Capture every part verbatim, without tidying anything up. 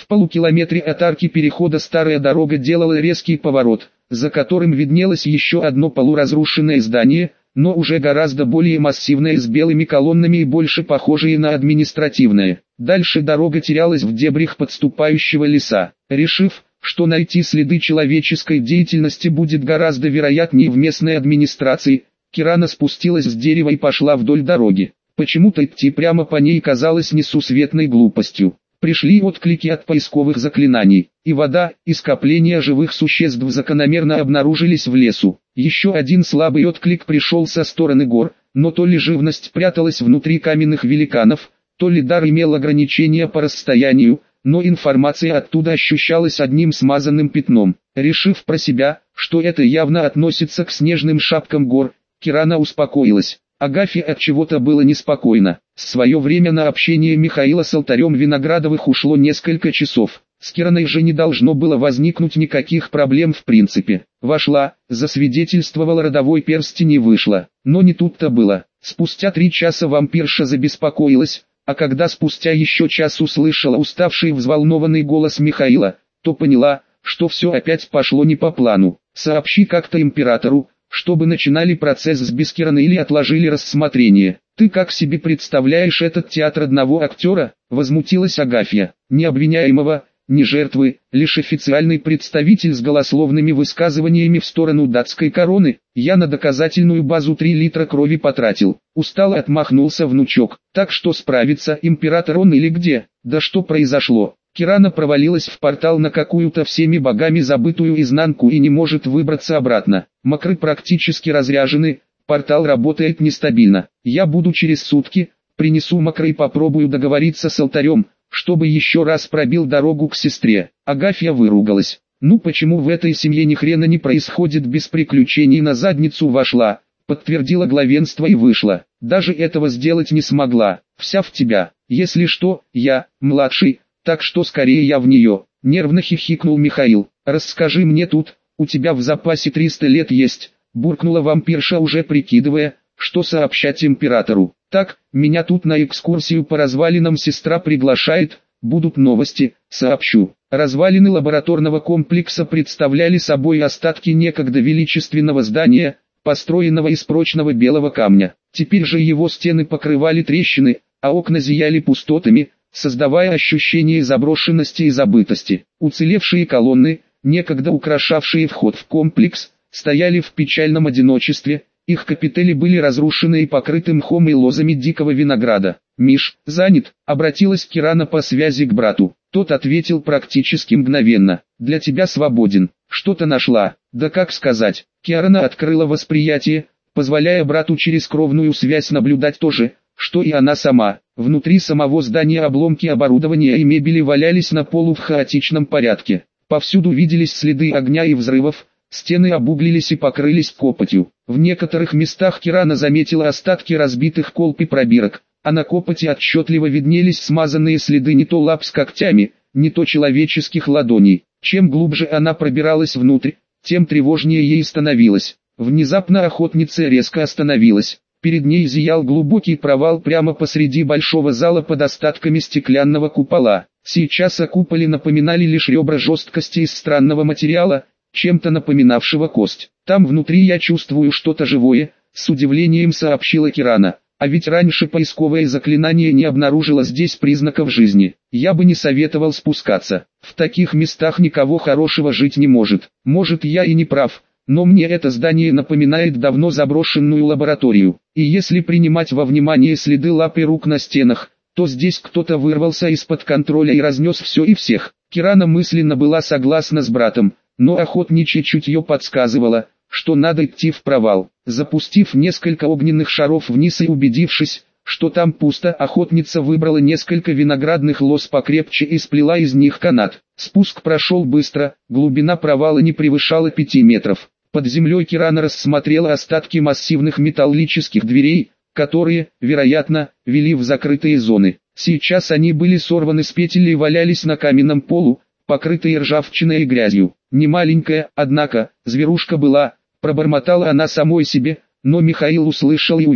В полукилометре от арки перехода старая дорога делала резкий поворот, за которым виднелось еще одно полуразрушенное здание, но уже гораздо более массивное, с белыми колоннами и больше похожее на административное. Дальше дорога терялась в дебрях подступающего леса. Решив, что найти следы человеческой деятельности будет гораздо вероятнее в местной администрации, Кирана спустилась с дерева и пошла вдоль дороги. Почему-то идти прямо по ней казалось несусветной глупостью. Пришли отклики от поисковых заклинаний, и вода, и скопления живых существ закономерно обнаружились в лесу. Еще один слабый отклик пришел со стороны гор, но то ли живность пряталась внутри каменных великанов, то ли дар имел ограничения по расстоянию, но информация оттуда ощущалась одним смазанным пятном. Решив про себя, что это явно относится к снежным шапкам гор, Кирана успокоилась. Агафье от чего-то было неспокойно. В свое время на общение Михаила с алтарем Виноградовых ушло несколько часов. С Кираной же не должно было возникнуть никаких проблем в принципе. Вошла, засвидетельствовала родовой перстень и вышла. Но не тут-то было. Спустя три часа вампирша забеспокоилась, а когда спустя еще час услышала уставший взволнованный голос Михаила, то поняла, что все опять пошло не по плану. «Сообщи как-то императору, чтобы начинали процесс с Бескирана или отложили рассмотрение. Ты как себе представляешь этот театр одного актера?» — возмутилась Агафья. «Ни обвиняемого, ни жертвы, лишь официальный представитель с голословными высказываниями в сторону датской короны. Я на доказательную базу три литра крови потратил». Устало отмахнулся внучок. «Так что справится, император он или где? Да что произошло?» Кирана провалилась в портал на какую-то всеми богами забытую изнанку и не может выбраться обратно. Макры практически разряжены, портал работает нестабильно. Я буду через сутки, принесу макры и попробую договориться с алтарем, чтобы еще раз пробил дорогу к сестре. Агафья выругалась. Ну почему в этой семье ни хрена не происходит без приключений? На задницу вошла, подтвердила главенство и вышла. Даже этого сделать не смогла. Вся в тебя. Если что, я, младший, так что скорее я в нее. Нервно хихикнул Михаил. «Расскажи мне тут, у тебя в запасе триста лет есть», буркнула вампирша, уже прикидывая, что сообщать императору. «Так, меня тут на экскурсию по развалинам сестра приглашает, будут новости, сообщу». Развалины лабораторного комплекса представляли собой остатки некогда величественного здания, построенного из прочного белого камня. Теперь же его стены покрывали трещины, а окна зияли пустотами, создавая ощущение заброшенности и забытости. Уцелевшие колонны, некогда украшавшие вход в комплекс, стояли в печальном одиночестве, их капители были разрушены и покрыты мхом и лозами дикого винограда. «Миш, занят?» — обратилась Кирана по связи к брату. Тот ответил практически мгновенно. «Для тебя свободен. Что-то нашла?» «Да как сказать?» Кирана открыла восприятие, позволяя брату через кровную связь наблюдать то же, что и она сама. Внутри самого здания обломки оборудования и мебели валялись на полу в хаотичном порядке. Повсюду виделись следы огня и взрывов, стены обуглились и покрылись копотью. В некоторых местах Кирана заметила остатки разбитых колб и пробирок, а на копоти отчетливо виднелись смазанные следы не то лап с когтями, не то человеческих ладоней. Чем глубже она пробиралась внутрь, тем тревожнее ей становилось. Внезапно охотница резко остановилась. Перед ней зиял глубокий провал прямо посреди большого зала под остатками стеклянного купола. Сейчас о куполе напоминали лишь ребра жесткости из странного материала, чем-то напоминавшего кость. «Там внутри я чувствую что-то живое», — с удивлением сообщила Кирана. «А ведь раньше поисковое заклинание не обнаружило здесь признаков жизни. Я бы не советовал спускаться. В таких местах никого хорошего жить не может. Может, я и не прав, но мне это здание напоминает давно заброшенную лабораторию. И если принимать во внимание следы лап и рук на стенах, то здесь кто-то вырвался из-под контроля и разнес все и всех». Кирана мысленно была согласна с братом, но охотничье чутье подсказывало, что надо идти в провал. Запустив несколько огненных шаров вниз и убедившись, что там пусто, охотница выбрала несколько виноградных лоз покрепче и сплела из них канат. Спуск прошел быстро, глубина провала не превышала пяти метров. Под землей Кирана рассмотрела остатки массивных металлических дверей, которые, вероятно, вели в закрытые зоны. Сейчас они были сорваны с петель и валялись на каменном полу, покрытые ржавчиной и грязью. Немаленькая, однако, зверушка была, пробормотала она самой себе, но Михаил услышал и увидел.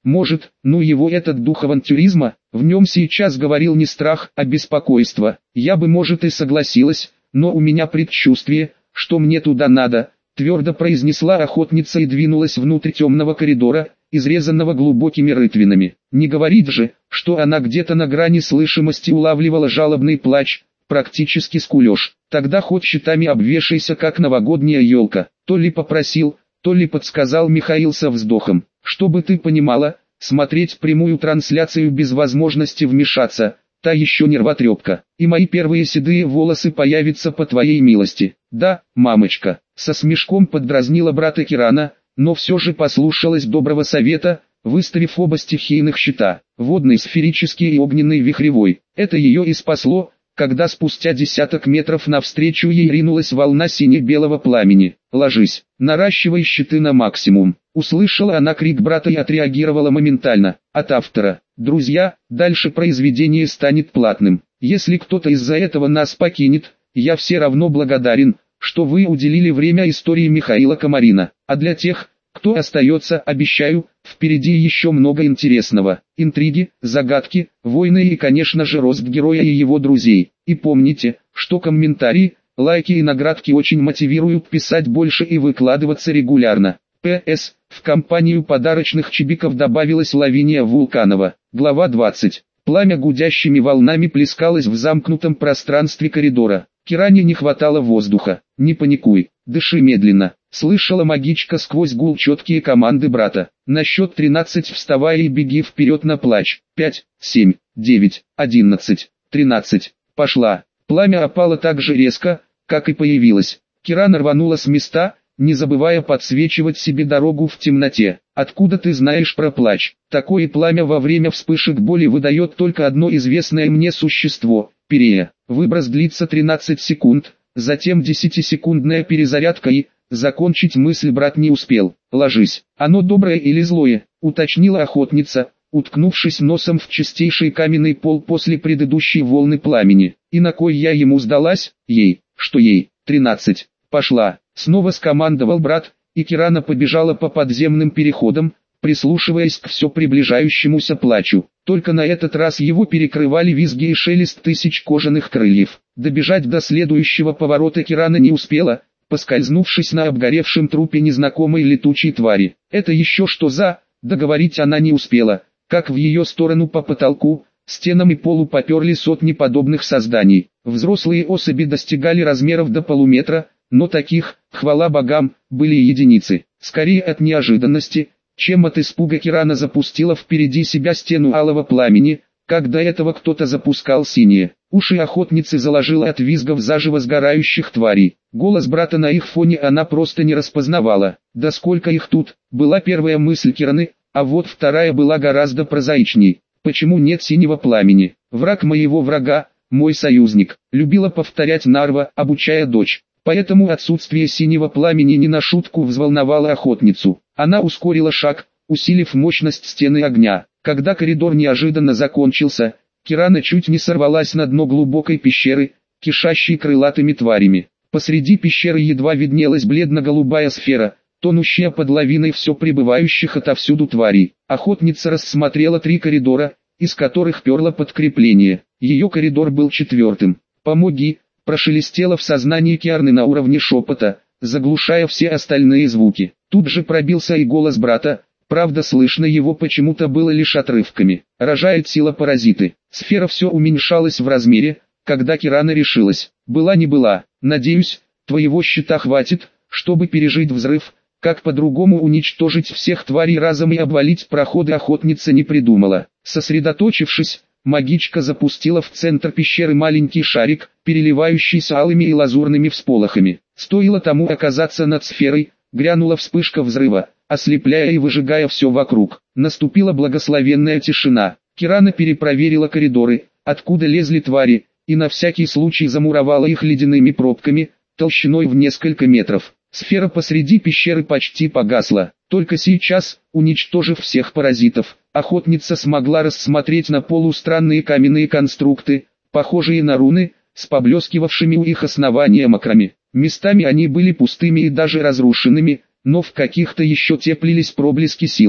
Может, ну его этот дух авантюризма, в нем сейчас говорил не страх, а беспокойство. Я бы, может, и согласилась, но у меня предчувствие, что мне туда надо, твердо произнесла охотница и двинулась внутрь темного коридора, изрезанного глубокими рытвинами. Не говорит же, что она где-то на грани слышимости улавливала жалобный плач, практически скулеж. Тогда хоть щитами обвешайся, как новогодняя елка. То ли попросил, то ли подсказал Михаил со вздохом. Чтобы ты понимала, смотреть прямую трансляцию без возможности вмешаться, та еще нервотрепка. И мои первые седые волосы появятся по твоей милости. Да, мамочка, со смешком поддразнила брата Кирана, но все же послушалась доброго совета, выставив оба стихийных щита, водный сферический и огненный вихревой. Это ее и спасло, когда спустя десяток метров навстречу ей ринулась волна сине-белого пламени. «Ложись, наращивай щиты на максимум». Услышала она крик брата и отреагировала моментально. От автора. Друзья, дальше произведение станет платным. Если кто-то из-за этого нас покинет, я все равно благодарен, что вы уделили время истории Михаила Комарина. А для тех, кто остается, обещаю, впереди еще много интересного. Интриги, загадки, войны и, конечно же, рост героя и его друзей. И помните, что комментарии, лайки и наградки очень мотивируют писать больше и выкладываться регулярно. П С. В компанию подарочных чибиков добавилась Лавиния Вулканова. Глава двадцать. Пламя гудящими волнами плескалось в замкнутом пространстве коридора. Киране не хватало воздуха. «Не паникуй, дыши медленно», — слышала магичка сквозь гул четкие команды брата. «На счет тринадцать вставай и беги вперед на плач. Пять, семь, девять, одиннадцать, тринадцать. Пошла». Пламя опало так же резко, как и появилось. Кирана рванула с места, не забывая подсвечивать себе дорогу в темноте. «Откуда ты знаешь про плач?» Такое пламя во время вспышек боли выдает только одно известное мне существо – Пирея. Выброс длится тринадцать секунд, затем десятисекундная перезарядка и... Закончить мысль брат не успел. «Ложись. Оно доброе или злое?» – уточнила охотница, уткнувшись носом в чистейший каменный пол после предыдущей волны пламени. «И на кой я ему сдалась?» «Ей. Что ей?» «Тринадцать. Пошла». Снова скомандовал брат, и Кирана побежала по подземным переходам, прислушиваясь к все приближающемуся плачу. Только на этот раз его перекрывали визги и шелест тысяч кожаных крыльев. Добежать до следующего поворота Кирана не успела, поскользнувшись на обгоревшем трупе незнакомой летучей твари. «Это еще что за...» Договорить она не успела, как в ее сторону по потолку, стенам и полу поперли сотни подобных созданий. Взрослые особи достигали размеров до полуметра, но таких, хвала богам, были единицы. Скорее от неожиданности, чем от испуга Кирана запустила впереди себя стену алого пламени, как до этого кто-то запускал синие. Уши охотницы заложила от визгов заживо сгорающих тварей. Голос брата на их фоне она просто не распознавала. «Да сколько их тут?» была первая мысль Кираны, а вот вторая была гораздо прозаичней. «Почему нет синего пламени? Враг моего врага, мой союзник», любила повторять Нарва, обучая дочь. Поэтому отсутствие синего пламени не на шутку взволновало охотницу. Она ускорила шаг, усилив мощность стены огня. Когда коридор неожиданно закончился, Кирана чуть не сорвалась на дно глубокой пещеры, кишащей крылатыми тварями. Посреди пещеры едва виднелась бледно-голубая сфера, тонущая под лавиной все прибывающих отовсюду тварей. Охотница рассмотрела три коридора, из которых перло подкрепление. Ее коридор был четвертым. «Помоги!» прошелестело в сознании Киарны на уровне шепота, заглушая все остальные звуки. Тут же пробился и голос брата, правда слышно его почему-то было лишь отрывками. «Рожает сила паразиты». Сфера все уменьшалась в размере, когда Кирана решилась. «Была не была. Надеюсь, твоего щита хватит, чтобы пережить взрыв». Как по-другому уничтожить всех тварей разом и обвалить проходы охотница не придумала. Сосредоточившись, магичка запустила в центр пещеры маленький шарик, переливающийся алыми и лазурными всполохами. Стоило тому оказаться над сферой, грянула вспышка взрыва, ослепляя и выжигая все вокруг. Наступила благословенная тишина. Кирана перепроверила коридоры, откуда лезли твари, и на всякий случай замуровала их ледяными пробками, толщиной в несколько метров. Сфера посреди пещеры почти погасла. Только сейчас, уничтожив всех паразитов, охотница смогла рассмотреть на полу странные каменные конструкты, похожие на руны, с поблескивавшими у их основания макрами. Местами они были пустыми и даже разрушенными, но в каких-то еще теплились проблески силы.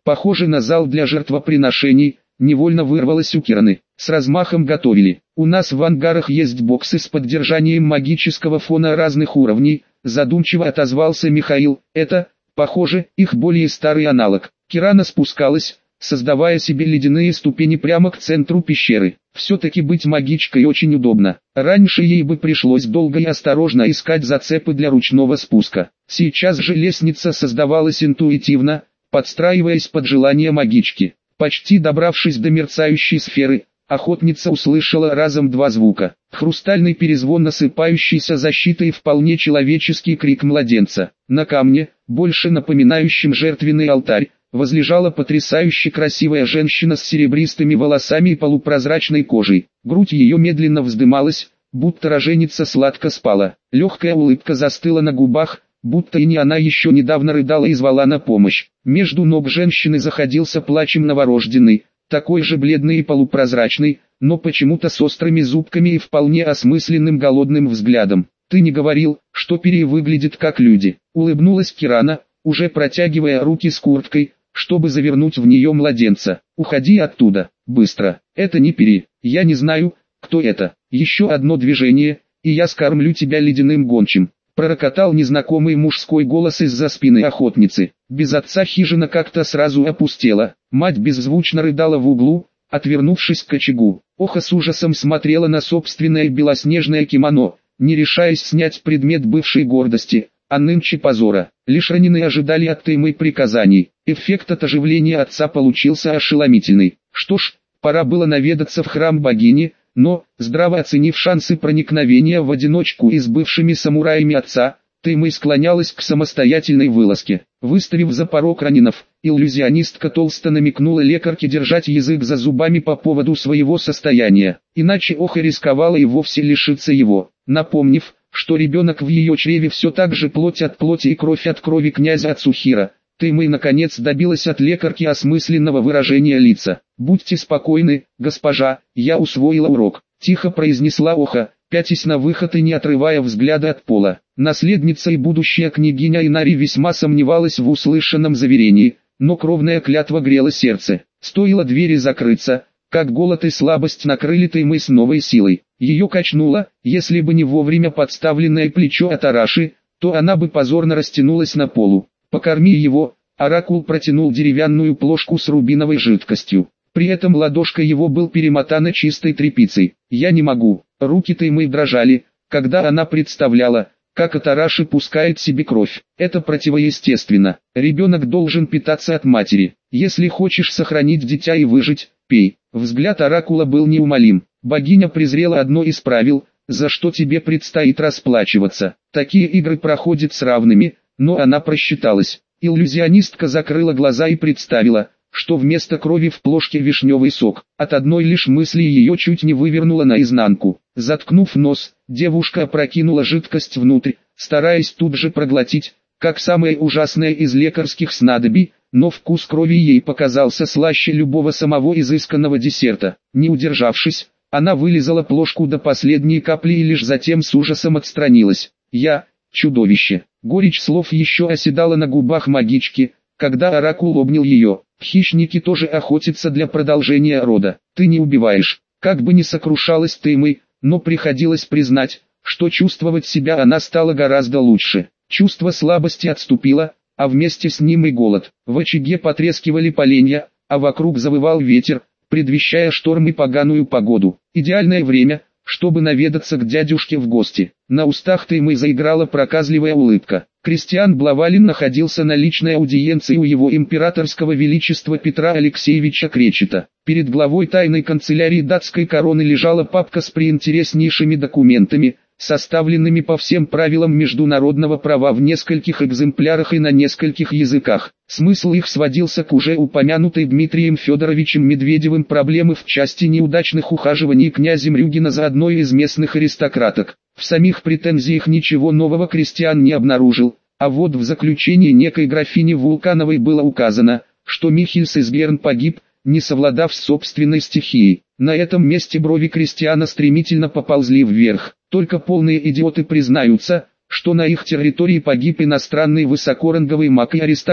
Похоже на зал для жертвоприношений, невольно вырвалось у Кираны. С размахом готовили. У нас в ангарах есть боксы с поддержанием магического фона разных уровней, задумчиво отозвался Михаил. Это, похоже, их более старый аналог. Кирана спускалась, создавая себе ледяные ступени прямо к центру пещеры. Все-таки быть магичкой очень удобно. Раньше ей бы пришлось долго и осторожно искать зацепы для ручного спуска. Сейчас же лестница создавалась интуитивно, подстраиваясь под желание магички. Почти добравшись до мерцающей сферы, охотница услышала разом два звука. Хрустальный перезвон насыпающийся защитой и вполне человеческий крик младенца. На камне, больше напоминающем жертвенный алтарь, возлежала потрясающе красивая женщина с серебристыми волосами и полупрозрачной кожей. Грудь ее медленно вздымалась, будто роженица сладко спала. Легкая улыбка застыла на губах, будто и не она еще недавно рыдала и звала на помощь. Между ног женщины заходился плачем новорожденный, такой же бледный и полупрозрачный, но почему-то с острыми зубками и вполне осмысленным голодным взглядом. «Ты не говорил, что Пери выглядит как люди?» — улыбнулась Кирана, уже протягивая руки с курткой, чтобы завернуть в нее младенца. «Уходи оттуда, быстро, это не Пери, я не знаю, кто это. Еще одно движение, и я скормлю тебя ледяным гончим», — пророкотал незнакомый мужской голос из-за спины охотницы. Без отца хижина как-то сразу опустела, мать беззвучно рыдала в углу, отвернувшись к очагу. Оха с ужасом смотрела на собственное белоснежное кимоно, не решаясь снять предмет бывшей гордости, а нынче позора. Лишь раненые ожидали от Таймы приказаний. Эффект от оживления отца получился ошеломительный. Что ж, пора было наведаться в храм богини, но, здраво оценив шансы проникновения в одиночку и с бывшими самураями отца, Тайма склонялась к самостоятельной вылазке. Выставив за порог раненов, иллюзионистка толсто намекнула лекарке держать язык за зубами по поводу своего состояния, иначе Оха рисковала и вовсе лишиться его, напомнив, что ребенок в ее чреве все так же плоть от плоти и кровь от крови князя Ацухира. Тайма наконец добилась от лекарки осмысленного выражения лица. «Будьте спокойны, госпожа, я усвоила урок», — тихо произнесла Оха, пятясь на выход и не отрывая взгляда от пола. Наследница и будущая княгиня Инари весьма сомневалась в услышанном заверении, но кровная клятва грела сердце. Стоило двери закрыться, как голод и слабость накрыли Таймы с новой силой. Ее качнуло, если бы не вовремя подставленное плечо от Араши, то она бы позорно растянулась на полу. «Покорми его», — оракул протянул деревянную плошку с рубиновой жидкостью. При этом ладошка его был перемотана чистой тряпицей. «Я не могу». Руки Таймы дрожали, когда она представляла, как Атараши пускает себе кровь. Это противоестественно. Ребенок должен питаться от матери. Если хочешь сохранить дитя и выжить, пей. Взгляд оракула был неумолим. Богиня презрела одно из правил, за что тебе предстоит расплачиваться. Такие игры проходят с равными, но она просчиталась. Иллюзионистка закрыла глаза и представила, что вместо крови в плошке вишневый сок. От одной лишь мысли ее чуть не вывернуло наизнанку. Заткнув нос, девушка опрокинула жидкость внутрь, стараясь тут же проглотить, как самое ужасное из лекарских снадобий, но вкус крови ей показался слаще любого самого изысканного десерта. Не удержавшись, она вылизала плошку до последней капли и лишь затем с ужасом отстранилась. «Я, чудовище». Горечь слов еще оседала на губах магички, когда оракул обнял ее. «Хищники тоже охотятся для продолжения рода. Ты не убиваешь». Как бы ни сокрушалась Таймы, но приходилось признать, что чувствовать себя она стала гораздо лучше. Чувство слабости отступило, а вместе с ним и голод. В очаге потрескивали поленья, а вокруг завывал ветер, предвещая шторм и поганую погоду. Идеальное время, чтобы наведаться к дядюшке в гости. На устах Таймы заиграла проказливая улыбка. Кристиан Блавалин находился на личной аудиенции у его императорского величества Петра Алексеевича Кречета. Перед главой тайной канцелярии датской короны лежала папка с приинтереснейшими документами, составленными по всем правилам международного права в нескольких экземплярах и на нескольких языках. Смысл их сводился к уже упомянутой Дмитрием Федоровичем Медведевым проблемы в части неудачных ухаживаний князем Рюгина за одной из местных аристократок. В самих претензиях ничего нового Кристиан не обнаружил, а вот в заключении некой графини Вулкановой было указано, что Михельс из Герн погиб, не совладав с собственной стихией. На этом месте брови Кристиана стремительно поползли вверх. Только полные идиоты признаются, что на их территории погиб иностранный высокоранговый маг и аристократ.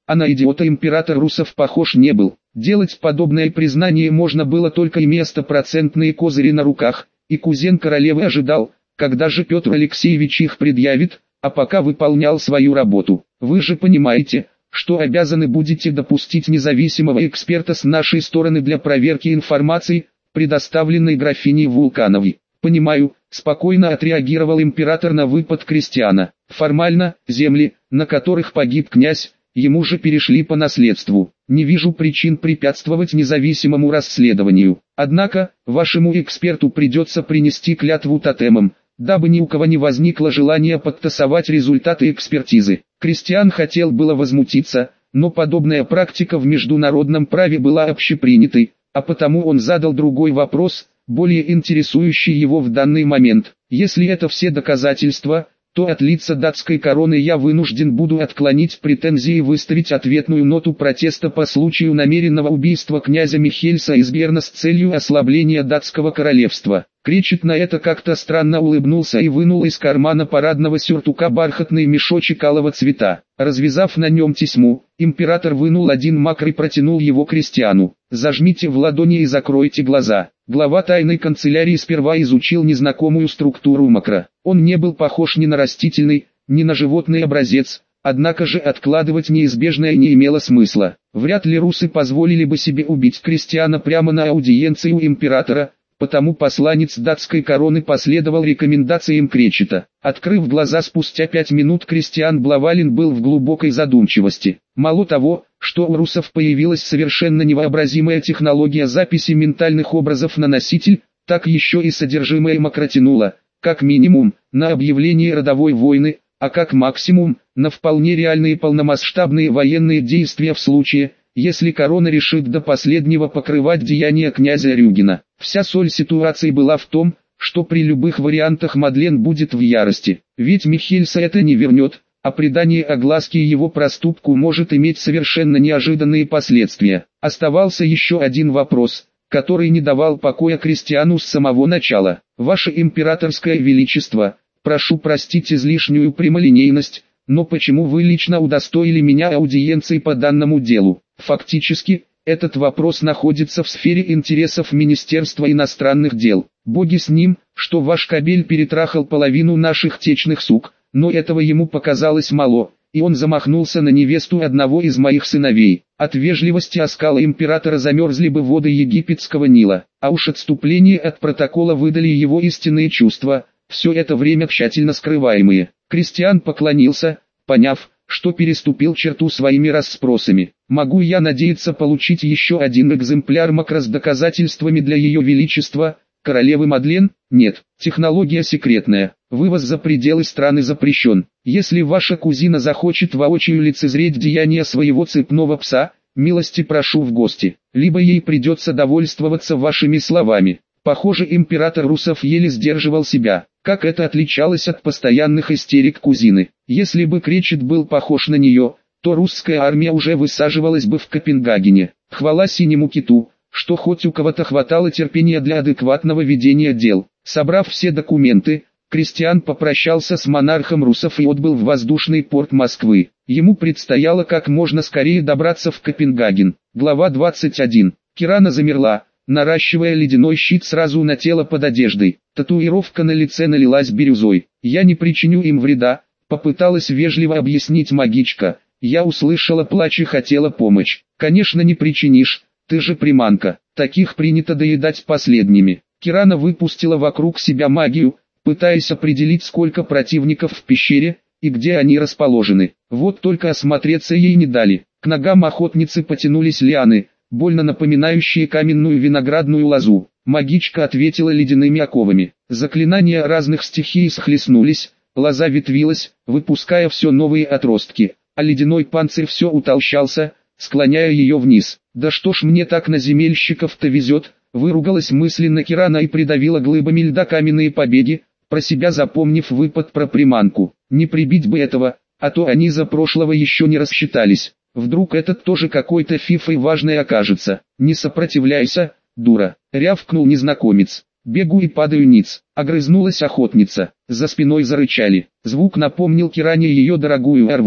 А на идиота император русов похож не был. Делать подобное признание можно было только имея стопроцентные козыри на руках, и кузен королевы ожидал, когда же Петр Алексеевич их предъявит, а пока выполнял свою работу. Вы же понимаете, что обязаны будете допустить независимого эксперта с нашей стороны для проверки информации, предоставленной графиней Вулкановой. Понимаю, спокойно отреагировал император на выпад Кристиана. Формально, земли, на которых погиб князь, ему же перешли по наследству. Не вижу причин препятствовать независимому расследованию. Однако, вашему эксперту придется принести клятву тотемом, дабы ни у кого не возникло желания подтасовать результаты экспертизы. Кристиан хотел было возмутиться, но подобная практика в международном праве была общепринятой, а потому он задал другой вопрос, более интересующий его в данный момент. Если это все доказательства, то от лица датской короны я вынужден буду отклонить претензии и выставить ответную ноту протеста по случаю намеренного убийства князя Михельса из Берна с целью ослабления датского королевства. Кречет на это как-то странно улыбнулся и вынул из кармана парадного сюртука бархатный мешочек алого цвета. Развязав на нем тесьму, император вынул один макр и протянул его Кристиану. «Зажмите в ладони и закройте глаза». Глава тайной канцелярии сперва изучил незнакомую структуру макра. Он не был похож ни на растительный, ни на животный образец, однако же откладывать неизбежное не имело смысла. Вряд ли русы позволили бы себе убить Кристиана прямо на аудиенции у императора, потому посланец датской короны последовал рекомендациям Кречета. Открыв глаза спустя пять минут, Кристиан Блавалин был в глубокой задумчивости. Мало того, что у русов появилась совершенно невообразимая технология записи ментальных образов на носитель, так еще и содержимое макра тянуло, как минимум, на объявление родовой войны, а как максимум, на вполне реальные полномасштабные военные действия в случае, если корона решит до последнего покрывать деяния князя Рюгена. Вся соль ситуации была в том, что при любых вариантах Мадлен будет в ярости, ведь Михельса это не вернет, а придание огласки его проступку может иметь совершенно неожиданные последствия. Оставался еще один вопрос, который не давал покоя Кристиану с самого начала. «Ваше императорское величество, прошу простить излишнюю прямолинейность, но почему вы лично удостоили меня аудиенции по данному делу?» Фактически, этот вопрос находится в сфере интересов Министерства иностранных дел. Боги с ним, что ваш кобель перетрахал половину наших течных сук, но этого ему показалось мало, и он замахнулся на невесту одного из моих сыновей. От вежливости оскала императора замерзли бы воды египетского Нила, а уж отступление от протокола выдали его истинные чувства, все это время тщательно скрываемые. Кристиан поклонился, поняв, что переступил черту своими расспросами. «Могу я надеяться получить еще один экземпляр макра с доказательствами для ее величества, королевы Мадлен?» «Нет, технология секретная, вывоз за пределы страны запрещен. Если ваша кузина захочет воочию лицезреть деяния своего цепного пса, милости прошу в гости, либо ей придется довольствоваться вашими словами». Похоже, император русов еле сдерживал себя. Как это отличалось от постоянных истерик кузины? Если бы Кречет был похож на нее, то русская армия уже высаживалась бы в Копенгагене. Хвала синему киту, что хоть у кого-то хватало терпения для адекватного ведения дел. Собрав все документы, Кристиан попрощался с монархом русов и отбыл в воздушный порт Москвы. Ему предстояло как можно скорее добраться в Копенгаген. Глава двадцать один. Кирана замерла, наращивая ледяной щит сразу на тело под одеждой. Татуировка на лице налилась бирюзой. «Я не причиню им вреда», — попыталась вежливо объяснить магичка. Я услышала плач и хотела помочь. «Конечно не причинишь, ты же приманка, таких принято доедать последними». Кирана выпустила вокруг себя магию, пытаясь определить, сколько противников в пещере, и где они расположены. Вот только осмотреться ей не дали. К ногам охотницы потянулись лианы, больно напоминающие каменную виноградную лозу. Магичка ответила ледяными оковами. Заклинания разных стихий схлестнулись, лоза ветвилась, выпуская все новые отростки, а ледяной панцирь все утолщался, склоняя ее вниз. «Да что ж мне так на земельщиков-то везет», выругалась мысленно Кирана и придавила глыбами льда каменные побеги, про себя запомнив выпад про приманку. Не прибить бы этого, а то они за прошлого еще не рассчитались. Вдруг этот тоже какой-то фифой важный окажется. «Не сопротивляйся, дура», — рявкнул незнакомец. «Бегу и падаю ниц», — огрызнулась охотница. За спиной зарычали. Звук напомнил Киране ее дорогую арву,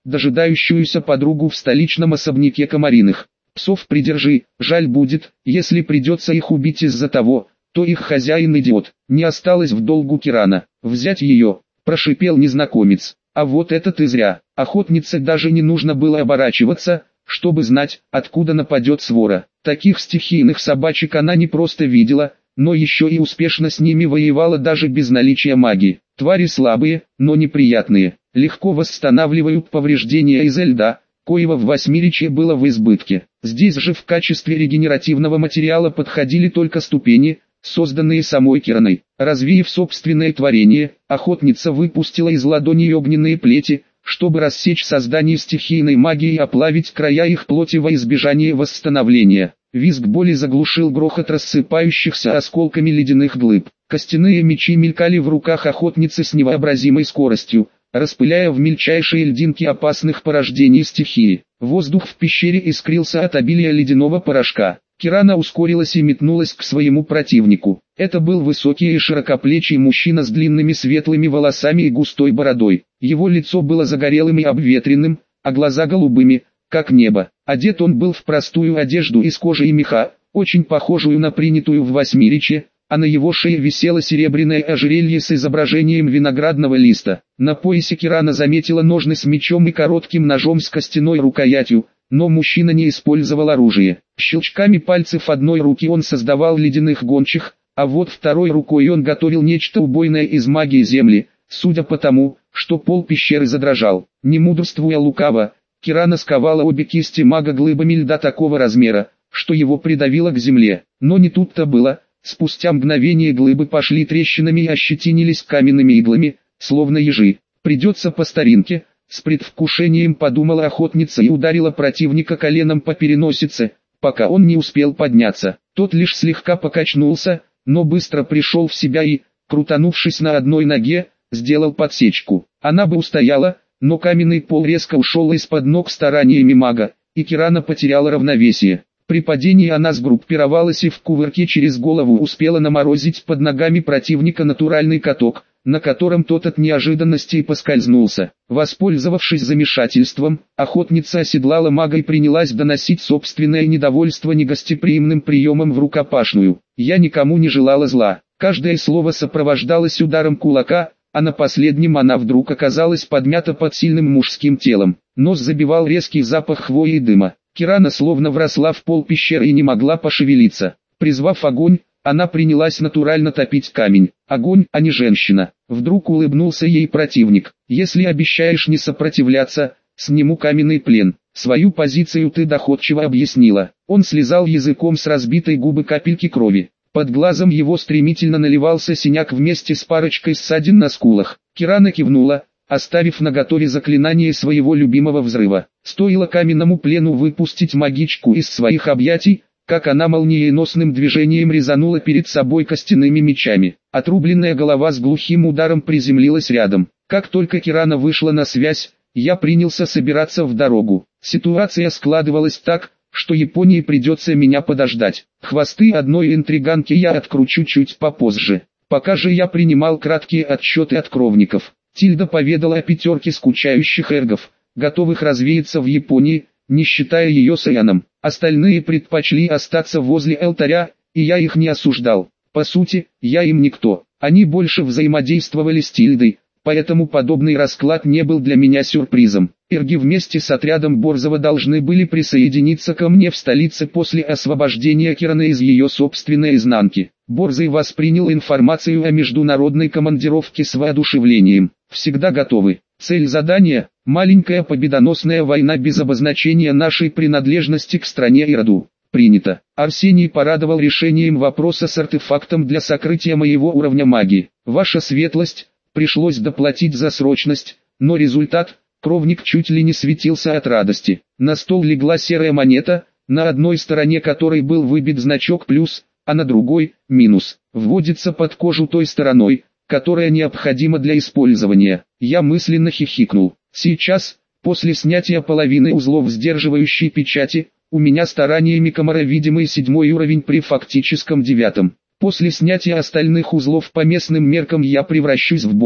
дожидающуюся подругу в столичном особняке Комариных. «Псов придержи, жаль будет, если придется их убить из-за того, то их хозяин идиот». Не осталось в долгу Кирана. «Взять ее», – прошипел незнакомец. «А вот это ты зря». Охотнице даже не нужно было оборачиваться, чтобы знать, откуда нападет свора. Таких стихийных собачек она не просто видела, но еще и успешно с ними воевала даже без наличия магии. Твари слабые, но неприятные, легко восстанавливают повреждения из льда, коего в Восьмиречье было в избытке. Здесь же в качестве регенеративного материала подходили только ступени, созданные самой Кираной. Развеяв собственное творение, охотница выпустила из ладони огненные плети, чтобы рассечь создание стихийной магии и оплавить края их плоти во избежание восстановления. Визг боли заглушил грохот рассыпающихся осколками ледяных глыб. Костяные мечи мелькали в руках охотницы с невообразимой скоростью, распыляя в мельчайшие льдинки опасных порождений стихии. Воздух в пещере искрился от обилия ледяного порошка. Кирана ускорилась и метнулась к своему противнику. Это был высокий и широкоплечий мужчина с длинными светлыми волосами и густой бородой. Его лицо было загорелым и обветренным, а глаза голубыми, как небо. Одет он был в простую одежду из кожи и меха, очень похожую на принятую в Восьмиречье, а на его шее висело серебряное ожерелье с изображением виноградного листа. На поясе Кирана заметила ножны с мечом и коротким ножом с костяной рукоятью, но мужчина не использовал оружие. Щелчками пальцев одной руки он создавал ледяных гончих, а вот второй рукой он готовил нечто убойное из магии земли, судя по тому, что пол пещеры задрожал. Не мудрствуя лукаво, Кирана сковала обе кисти мага глыбами льда такого размера, что его придавило к земле. Но не тут-то было. Спустя мгновение глыбы пошли трещинами и ощетинились каменными иглами, словно ежи. «Придется по старинке», — с предвкушением подумала охотница и ударила противника коленом по переносице, пока он не успел подняться. Тот лишь слегка покачнулся, но быстро пришел в себя и, крутанувшись на одной ноге, сделал подсечку. Она бы устояла, но каменный пол резко ушел из-под ног стараниями мага, и Кирана потеряла равновесие. При падении она сгруппировалась и в кувырке через голову успела наморозить под ногами противника натуральный каток, на котором тот от неожиданности и поскользнулся. Воспользовавшись замешательством, охотница оседлала мага и принялась доносить собственное недовольство негостеприимным приемом в рукопашную. «Я никому не желала зла». Каждое слово сопровождалось ударом кулака, а на последнем она вдруг оказалась подмята под сильным мужским телом. Нос забивал резкий запах хвои и дыма. Кирана словно вросла в пол пещеры и не могла пошевелиться. Призвав огонь, она принялась натурально топить камень. Огонь, а не женщина. Вдруг улыбнулся ей противник. «Если обещаешь не сопротивляться, сниму каменный плен». Свою позицию ты доходчиво объяснила. Он слезал языком с разбитой губы капельки крови. Под глазом его стремительно наливался синяк вместе с парочкой ссадин на скулах. Кирана кивнула, оставив наготове заклинание своего любимого взрыва. Стоило каменному плену выпустить магичку из своих объятий, как она молниеносным движением резанула перед собой костяными мечами. Отрубленная голова с глухим ударом приземлилась рядом. Как только Кирана вышла на связь, я принялся собираться в дорогу. Ситуация складывалась так, что Японии придется меня подождать. Хвосты одной интриганки я откручу чуть попозже. Пока же я принимал краткие отчеты от кровников. Тильда поведала о пятерке скучающих эргов, готовых развеяться в Японии, не считая ее с Эйаном. Остальные предпочли остаться возле алтаря, и я их не осуждал. По сути, я им никто. Они больше взаимодействовали с Тильдой, поэтому подобный расклад не был для меня сюрпризом. Эрги вместе с отрядом Борзова должны были присоединиться ко мне в столице после освобождения Кираны из ее собственной изнанки. Борзый воспринял информацию о международной командировке с воодушевлением. Всегда готовы. Цель задания – маленькая победоносная война без обозначения нашей принадлежности к стране и роду. Принято. Арсений порадовал решением вопроса с артефактом для сокрытия моего уровня магии. Ваша светлость, пришлось доплатить за срочность, но результат – кровник чуть ли не светился от радости. На стол легла серая монета, на одной стороне которой был выбит значок плюс, а на другой – минус. Вводится под кожу той стороной, которая необходима для использования. Я мысленно хихикнул. Сейчас, после снятия половины узлов сдерживающей печати, у меня стараниями комара видимый седьмой уровень при фактическом девятом. После снятия остальных узлов по местным меркам я превращусь в бога,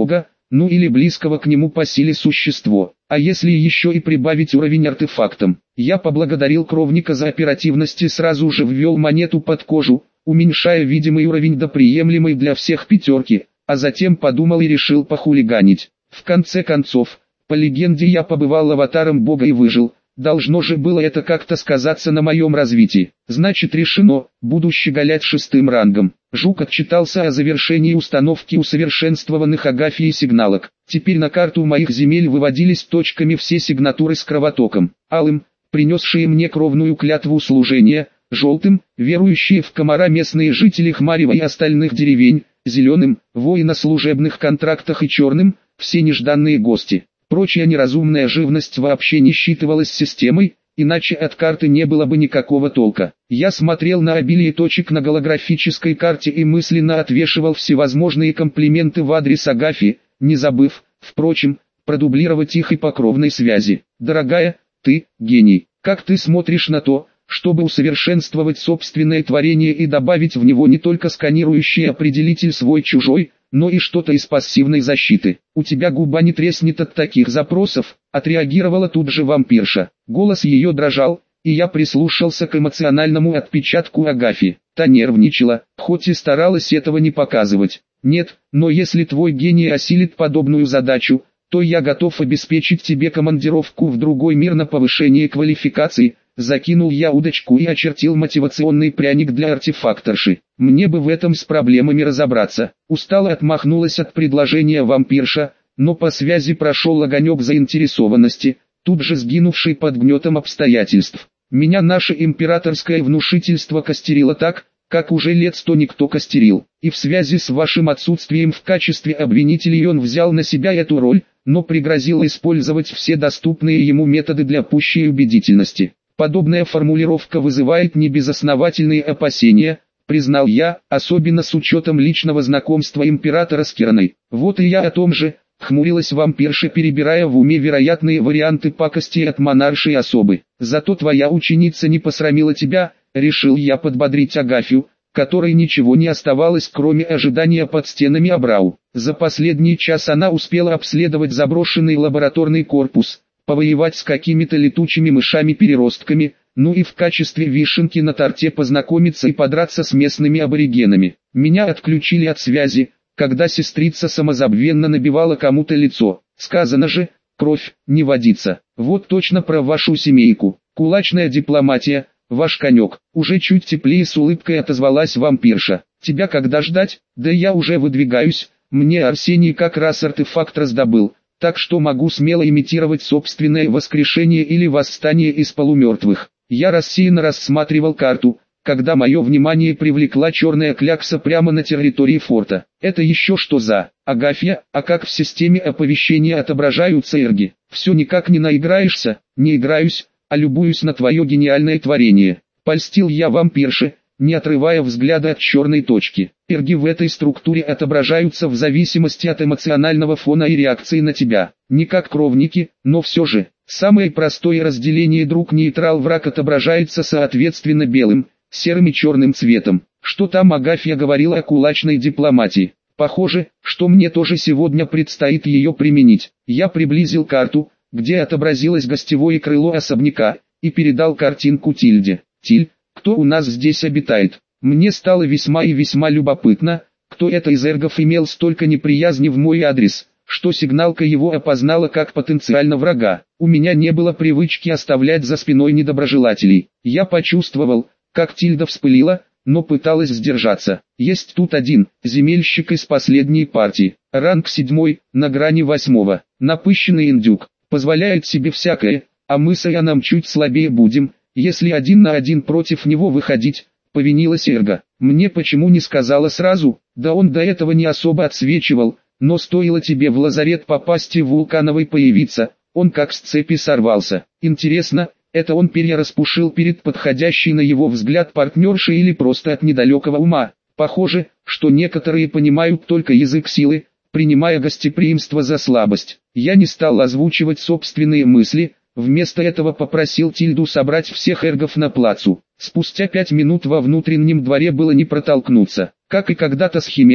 ну или близкого к нему по силе существо. А если еще и прибавить уровень артефактом? Я поблагодарил кровника за оперативность и сразу же ввел монету под кожу, уменьшая видимый уровень до приемлемой для всех пятерки, а затем подумал и решил похулиганить. В конце концов, по легенде я побывал аватаром бога и выжил, должно же было это как-то сказаться на моем развитии. Значит решено, буду щеголять шестым рангом. Жук отчитался о завершении установки усовершенствованных Агафьей сигналок. Теперь на карту моих земель выводились точками все сигнатуры с кровотоком. Алым, принесшие мне кровную клятву служения, желтым, верующие в комара местные жители Хмарева и остальных деревень, зеленым, вои на служебных контрактах и черным, все нежданные гости. Прочая неразумная живность вообще не считывалась системой, иначе от карты не было бы никакого толка. Я смотрел на обилие точек на голографической карте и мысленно отвешивал всевозможные комплименты в адрес Агафьи, не забыв, впрочем, продублировать их и по кровной связи. Дорогая, ты, гений, как ты смотришь на то, чтобы усовершенствовать собственное творение и добавить в него не только сканирующий определитель свой-чужой, но и что-то из пассивной защиты. У тебя губа не треснет от таких запросов, отреагировала тут же вампирша. Голос ее дрожал, и я прислушался к эмоциональному отпечатку Агафьи. Та нервничала, хоть и старалась этого не показывать. Нет, но если твой гений осилит подобную задачу, то я готов обеспечить тебе командировку в другой мир на повышение квалификации. Закинул я удочку и очертил мотивационный пряник для артефакторши. Мне бы в этом с проблемами разобраться. Устало отмахнулась от предложения вампирша, но по связи прошел огонек заинтересованности, тут же сгинувший под гнетом обстоятельств. Меня наше императорское внушительство костерило так, как уже лет сто никто костерил. И в связи с вашим отсутствием в качестве обвинителей он взял на себя эту роль, но пригрозил использовать все доступные ему методы для пущей убедительности. Подобная формулировка вызывает небезосновательные опасения, признал я, особенно с учетом личного знакомства императора с Кираной. Вот и я о том же, хмурилась вампирша, перебирая в уме вероятные варианты пакости от монаршей особы. Зато твоя ученица не посрамила тебя, решил я подбодрить Агафью, которой ничего не оставалось, кроме ожидания под стенами Абрау. За последний час она успела обследовать заброшенный лабораторный корпус, повоевать с какими-то летучими мышами-переростками, ну и в качестве вишенки на торте познакомиться и подраться с местными аборигенами. Меня отключили от связи, когда сестрица самозабвенно набивала кому-то лицо. Сказано же, кровь не водится. Вот точно про вашу семейку. Кулачная дипломатия, ваш конек. Уже чуть теплее с улыбкой отозвалась вампирша. Тебя когда ждать? Да я уже выдвигаюсь. Мне Арсений как раз артефакт раздобыл, так что могу смело имитировать собственное воскрешение или восстание из полумертвых. Я рассеянно рассматривал карту, когда мое внимание привлекла черная клякса прямо на территории форта. Это еще что за? Агафья, а как в системе оповещения отображаются эрги? Все никак не наиграешься? Не играюсь, а любуюсь на твое гениальное творение. Польстил я вампирше, не отрывая взгляда от черной точки. Эрги в этой структуре отображаются в зависимости от эмоционального фона и реакции на тебя. Не как кровники, но все же. Самое простое разделение друг-нейтрал-враг отображается соответственно белым, серым и черным цветом. Что там Агафья говорила о кулачной дипломатии? Похоже, что мне тоже сегодня предстоит ее применить. Я приблизил карту, где отобразилось гостевое крыло особняка, и передал картинку Тильде. Тиль, кто у нас здесь обитает? Мне стало весьма и весьма любопытно, кто это из эргов имел столько неприязни в мой адрес, что сигналка его опознала как потенциально врага. У меня не было привычки оставлять за спиной недоброжелателей. Я почувствовал, как Тильда вспылила, но пыталась сдержаться. Есть тут один, земельщик из последней партии, ранг седьмой, на грани восьмого, напыщенный индюк, позволяет себе всякое, а мы с Аяном чуть слабее будем, если один на один против него выходить, повинилась Эрга. Мне почему не сказала сразу? Да он до этого не особо отсвечивал, но стоило тебе в лазарет попасть и Вулкановой появиться, он как с цепи сорвался. Интересно, это он перья распушил перед подходящей на его взгляд партнершей или просто от недалекого ума? Похоже, что некоторые понимают только язык силы, принимая гостеприимство за слабость. Я не стал озвучивать собственные мысли, вместо этого попросил Тильду собрать всех эргов на плацу. Спустя пять минут во внутреннем дворе было не протолкнуться. Как и когда-то с Химерой,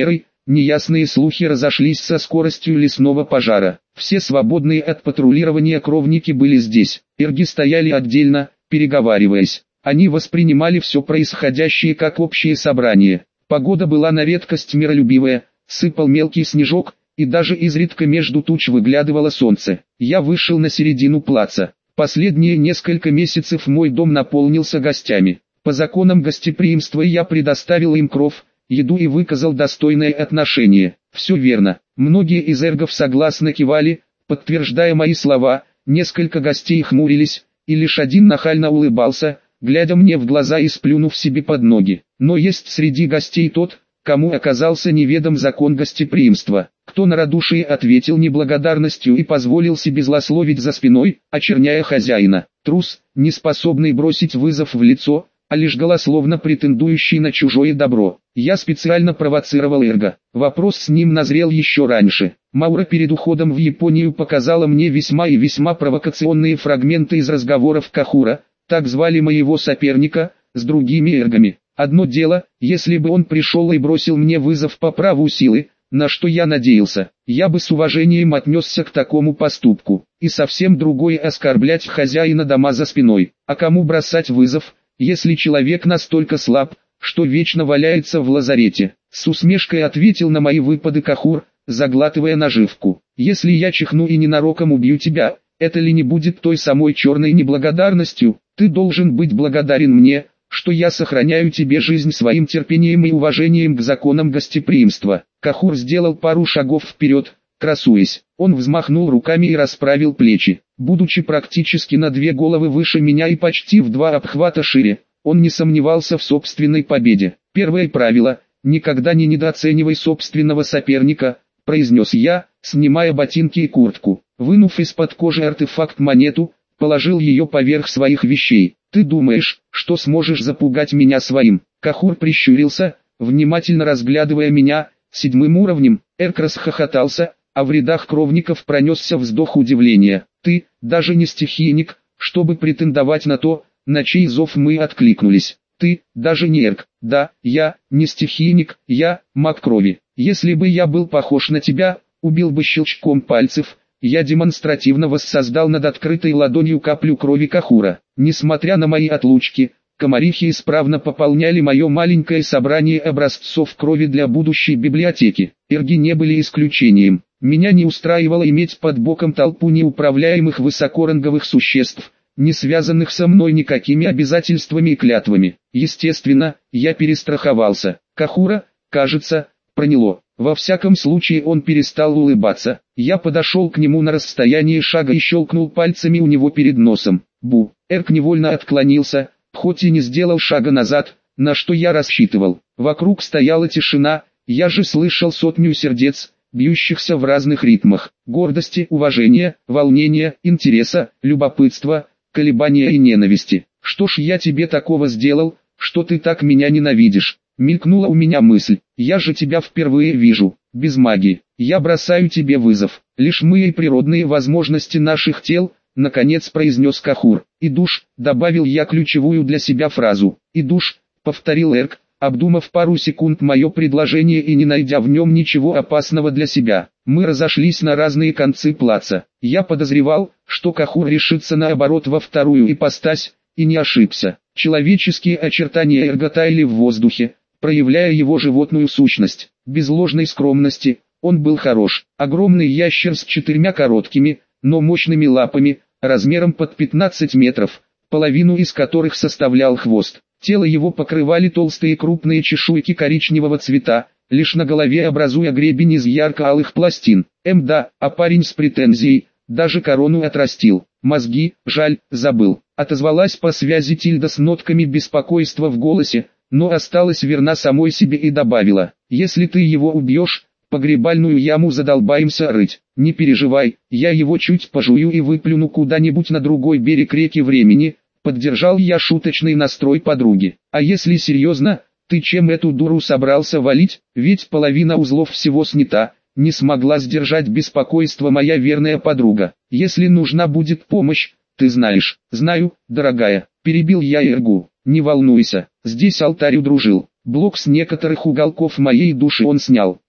неясные слухи разошлись со скоростью лесного пожара. Все свободные от патрулирования кровники были здесь. Эрги стояли отдельно, переговариваясь. Они воспринимали все происходящее как общее собрание. Погода была на редкость миролюбивая, сыпал мелкий снежок, и даже изредка между туч выглядывало солнце. Я вышел на середину плаца. Последние несколько месяцев мой дом наполнился гостями. По законам гостеприимства я предоставил им кров, еду и выказал достойное отношение. Все верно. Многие из эргов согласно кивали, подтверждая мои слова. Несколько гостей хмурились, и лишь один нахально улыбался, глядя мне в глаза и сплюнув себе под ноги. Но есть среди гостей тот, кому оказался неведом закон гостеприимства, кто на радушие ответил неблагодарностью и позволил себе злословить за спиной, очерняя хозяина. Трус, не способный бросить вызов в лицо, а лишь голословно претендующий на чужое добро. Я специально провоцировал эрга. Вопрос с ним назрел еще раньше. Маура перед уходом в Японию показала мне весьма и весьма провокационные фрагменты из разговоров Кахура, так звали моего соперника, с другими эргами. Одно дело, если бы он пришел и бросил мне вызов по праву силы, на что я надеялся, я бы с уважением отнесся к такому поступку. И совсем другое оскорблять хозяина дома за спиной. А кому бросать вызов, если человек настолько слаб, что вечно валяется в лазарете? С усмешкой ответил на мои выпады Кахур, заглатывая наживку. Если я чихну и ненароком убью тебя, это ли не будет той самой черной неблагодарностью? Ты должен быть благодарен мне, что я сохраняю тебе жизнь своим терпением и уважением к законам гостеприимства. Кахур сделал пару шагов вперед, красуясь. Он взмахнул руками и расправил плечи. Будучи практически на две головы выше меня и почти в два обхвата шире, он не сомневался в собственной победе. Первое правило – никогда не недооценивай собственного соперника, произнес я, снимая ботинки и куртку. Вынув из-под кожи артефакт монету, положил ее поверх своих вещей. Ты думаешь, что сможешь запугать меня своим? Кахур прищурился, внимательно разглядывая меня, седьмым уровнем. Эрк расхохотался, а в рядах кровников пронесся вздох удивления. Ты, даже не стихийник, чтобы претендовать на то, на чей зов мы откликнулись. Ты, даже не эрк. Да, я, не стихийник, я, маг крови. Если бы я был похож на тебя, убил бы щелчком пальцев. Я демонстративно воссоздал над открытой ладонью каплю крови Кахура. Несмотря на мои отлучки, комарихи исправно пополняли мое маленькое собрание образцов крови для будущей библиотеки. Эрги не были исключением. Меня не устраивало иметь под боком толпу неуправляемых высокоранговых существ, не связанных со мной никакими обязательствами и клятвами. Естественно, я перестраховался. Кахура, кажется, проняло. Во всяком случае он перестал улыбаться. Я подошел к нему на расстояние шага и щелкнул пальцами у него перед носом. Бу. Эрк невольно отклонился, хоть и не сделал шага назад, на что я рассчитывал. Вокруг стояла тишина, я же слышал сотню сердец, бьющихся в разных ритмах. Гордости, уважения, волнения, интереса, любопытства, колебания и ненависти. Что ж я тебе такого сделал, что ты так меня ненавидишь? Мелькнула у меня мысль. Я же тебя впервые вижу, без магии. Я бросаю тебе вызов. Лишь мы и природные возможности наших тел, наконец произнес Кахур. И душ, добавил я ключевую для себя фразу. И душ, повторил Эрк, обдумав пару секунд мое предложение и не найдя в нем ничего опасного для себя. Мы разошлись на разные концы плаца. Я подозревал, что Кахур решится наоборот во вторую ипостась, и не ошибся. Человеческие очертания Эрга таяли в воздухе, проявляя его животную сущность. Без ложной скромности, он был хорош. Огромный ящер с четырьмя короткими, но мощными лапами, размером под пятнадцать метров, половину из которых составлял хвост. Тело его покрывали толстые крупные чешуйки коричневого цвета, лишь на голове образуя гребень из ярко-алых пластин. Эм да, а парень с претензией, даже корону отрастил. Мозги, жаль, забыл. Отозвалась по связи Тильда с нотками беспокойства в голосе, но осталась верна самой себе и добавила: если ты его убьешь, погребальную яму задолбаемся рыть. Не переживай, я его чуть пожую и выплюну куда-нибудь на другой берег реки времени. Поддержал я шуточный настрой подруги. А если серьезно, ты чем эту дуру собрался валить? Ведь половина узлов всего снята. Не смогла сдержать беспокойство моя верная подруга. Если нужна будет помощь, ты знаешь. Знаю, дорогая. Перебил я Эргу. Не волнуйся, здесь алтарь удружил. Блок с некоторых уголков моей души он снял.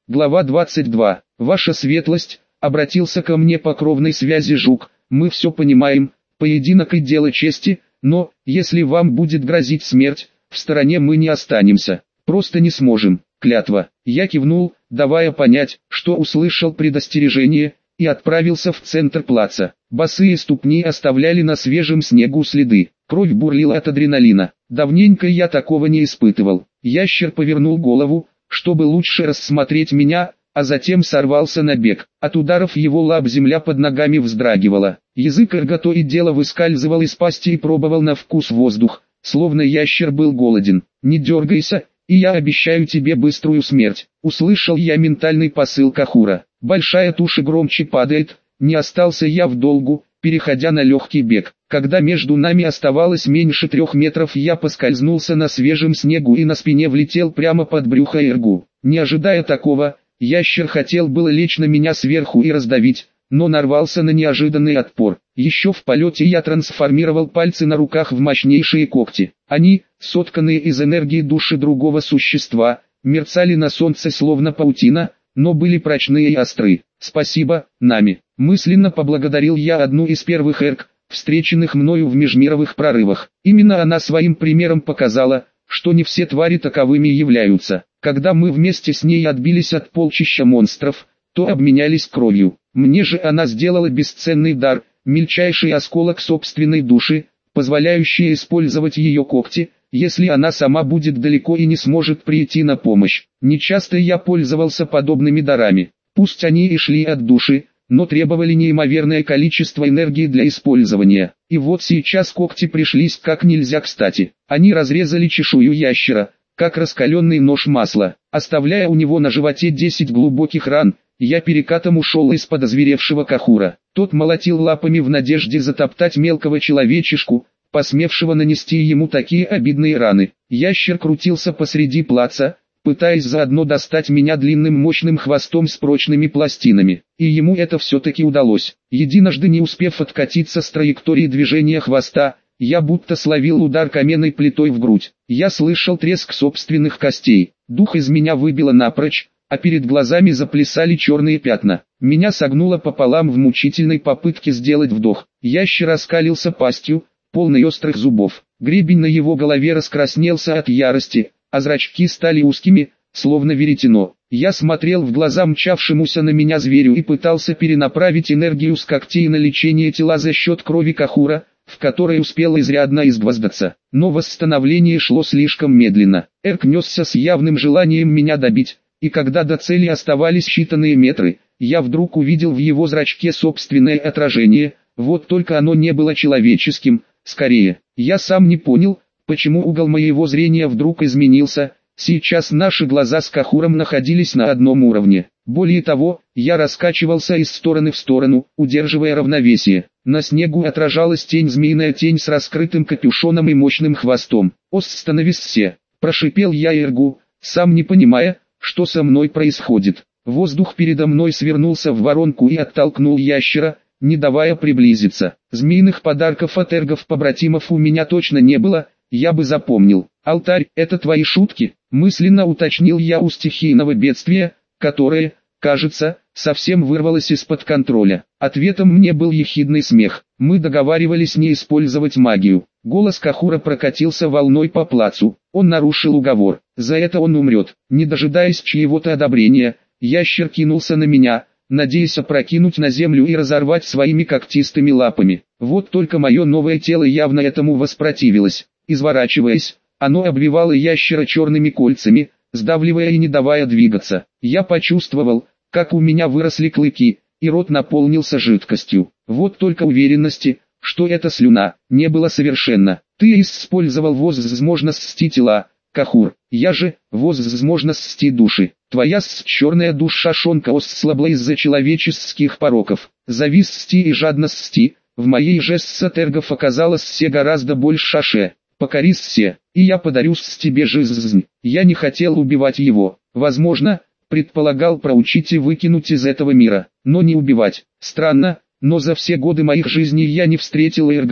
Глава двадцать два. Ваша светлость, обратился ко мне по кровной связи Жук, мы все понимаем, поединок и дело чести, но, если вам будет грозить смерть, в стороне мы не останемся, просто не сможем, клятва. Я кивнул, давая понять, что услышал предостережение, и отправился в центр плаца. Босые ступни оставляли на свежем снегу следы, кровь бурлила от адреналина. Давненько я такого не испытывал. Ящер повернул голову, чтобы лучше рассмотреть меня, а затем сорвался на бег. От ударов его лап земля под ногами вздрагивала. Язык Эрго то и дело выскальзывал из пасти и пробовал на вкус воздух, словно ящер был голоден. «Не дергайся, и я обещаю тебе быструю смерть», — услышал я ментальный посыл Кахура. Большая туша громче падает, не остался я в долгу, переходя на легкий бег. Когда между нами оставалось меньше трех метров, я поскользнулся на свежем снегу и на спине влетел прямо под брюхо Эргу. Не ожидая такого, ящер хотел было лечь на меня сверху и раздавить, но нарвался на неожиданный отпор. Еще в полете я трансформировал пальцы на руках в мощнейшие когти. Они, сотканные из энергии души другого существа, мерцали на солнце словно паутина, но были прочные и остры. «Спасибо, Нами», — мысленно поблагодарил я одну из первых эрг, встреченных мною в межмировых прорывах. Именно она своим примером показала, что не все твари таковыми являются. Когда мы вместе с ней отбились от полчища монстров, то обменялись кровью. Мне же она сделала бесценный дар, мельчайший осколок собственной души, позволяющий использовать ее когти, если она сама будет далеко и не сможет прийти на помощь. Нечасто я пользовался подобными дарами. Пусть они и шли от души, но требовали неимоверное количество энергии для использования. И вот сейчас когти пришлись как нельзя кстати. Они разрезали чешую ящера, как раскаленный нож масла, оставляя у него на животе десять глубоких ран. Я перекатом ушел из-под озверевшего Кахура. Тот молотил лапами в надежде затоптать мелкого человечишку, посмевшего нанести ему такие обидные раны. Ящер крутился посреди плаца, пытаясь заодно достать меня длинным мощным хвостом с прочными пластинами. И ему это все-таки удалось. Единожды не успев откатиться с траектории движения хвоста, я будто словил удар каменной плитой в грудь. Я слышал треск собственных костей. Дух из меня выбило напрочь, а перед глазами заплясали черные пятна. Меня согнуло пополам в мучительной попытке сделать вдох. Ящер оскалился пастью, полный острых зубов. Гребень на его голове раскраснелся от ярости, а зрачки стали узкими, словно веретено. Я смотрел в глаза мчавшемуся на меня зверю и пытался перенаправить энергию с когтей на лечение тела за счет крови Кахура, в которой успел изрядно изгвоздаться. Но восстановление шло слишком медленно. Эрк несся с явным желанием меня добить, и когда до цели оставались считанные метры, я вдруг увидел в его зрачке собственное отражение, вот только оно не было человеческим, скорее. Я сам не понял, почему угол моего зрения вдруг изменился. Сейчас наши глаза с Кахуром находились на одном уровне. Более того, я раскачивался из стороны в сторону, удерживая равновесие. На снегу отражалась тень, змеиная тень с раскрытым капюшоном и мощным хвостом. «Остановись-се!» – прошипел я Эргу, сам не понимая, что со мной происходит. Воздух передо мной свернулся в воронку и оттолкнул ящера, не давая приблизиться. Змеиных подарков от эргов-побратимов у меня точно не было, я бы запомнил. «Алтарь, это твои шутки?» – мысленно уточнил я у стихийного бедствия, которое, кажется, совсем вырвалось из-под контроля. Ответом мне был ехидный смех. Мы договаривались не использовать магию. Голос Кахура прокатился волной по плацу. Он нарушил уговор. За это он умрет. Не дожидаясь чьего-то одобрения, ящер кинулся на меня, надеясь опрокинуть на землю и разорвать своими когтистыми лапами. Вот только мое новое тело явно этому воспротивилось. Изворачиваясь, оно обвивало ящера черными кольцами, сдавливая и не давая двигаться. Я почувствовал, как у меня выросли клыки, и рот наполнился жидкостью. Вот только уверенности, что это слюна, не было совершенно. Ты использовал возможности тела, Кахур. Я же, возможности души. Твоя черная душа шонка ослабла из-за человеческих пороков. Зависти и жадности, в моей же сатергов оказалось все гораздо больше шаше. Покорись все, и я подарю с тебе жизнь. Я не хотел убивать его. Возможно, предполагал проучить и выкинуть из этого мира, но не убивать. Странно, но за все годы моих жизней я не встретил эрга,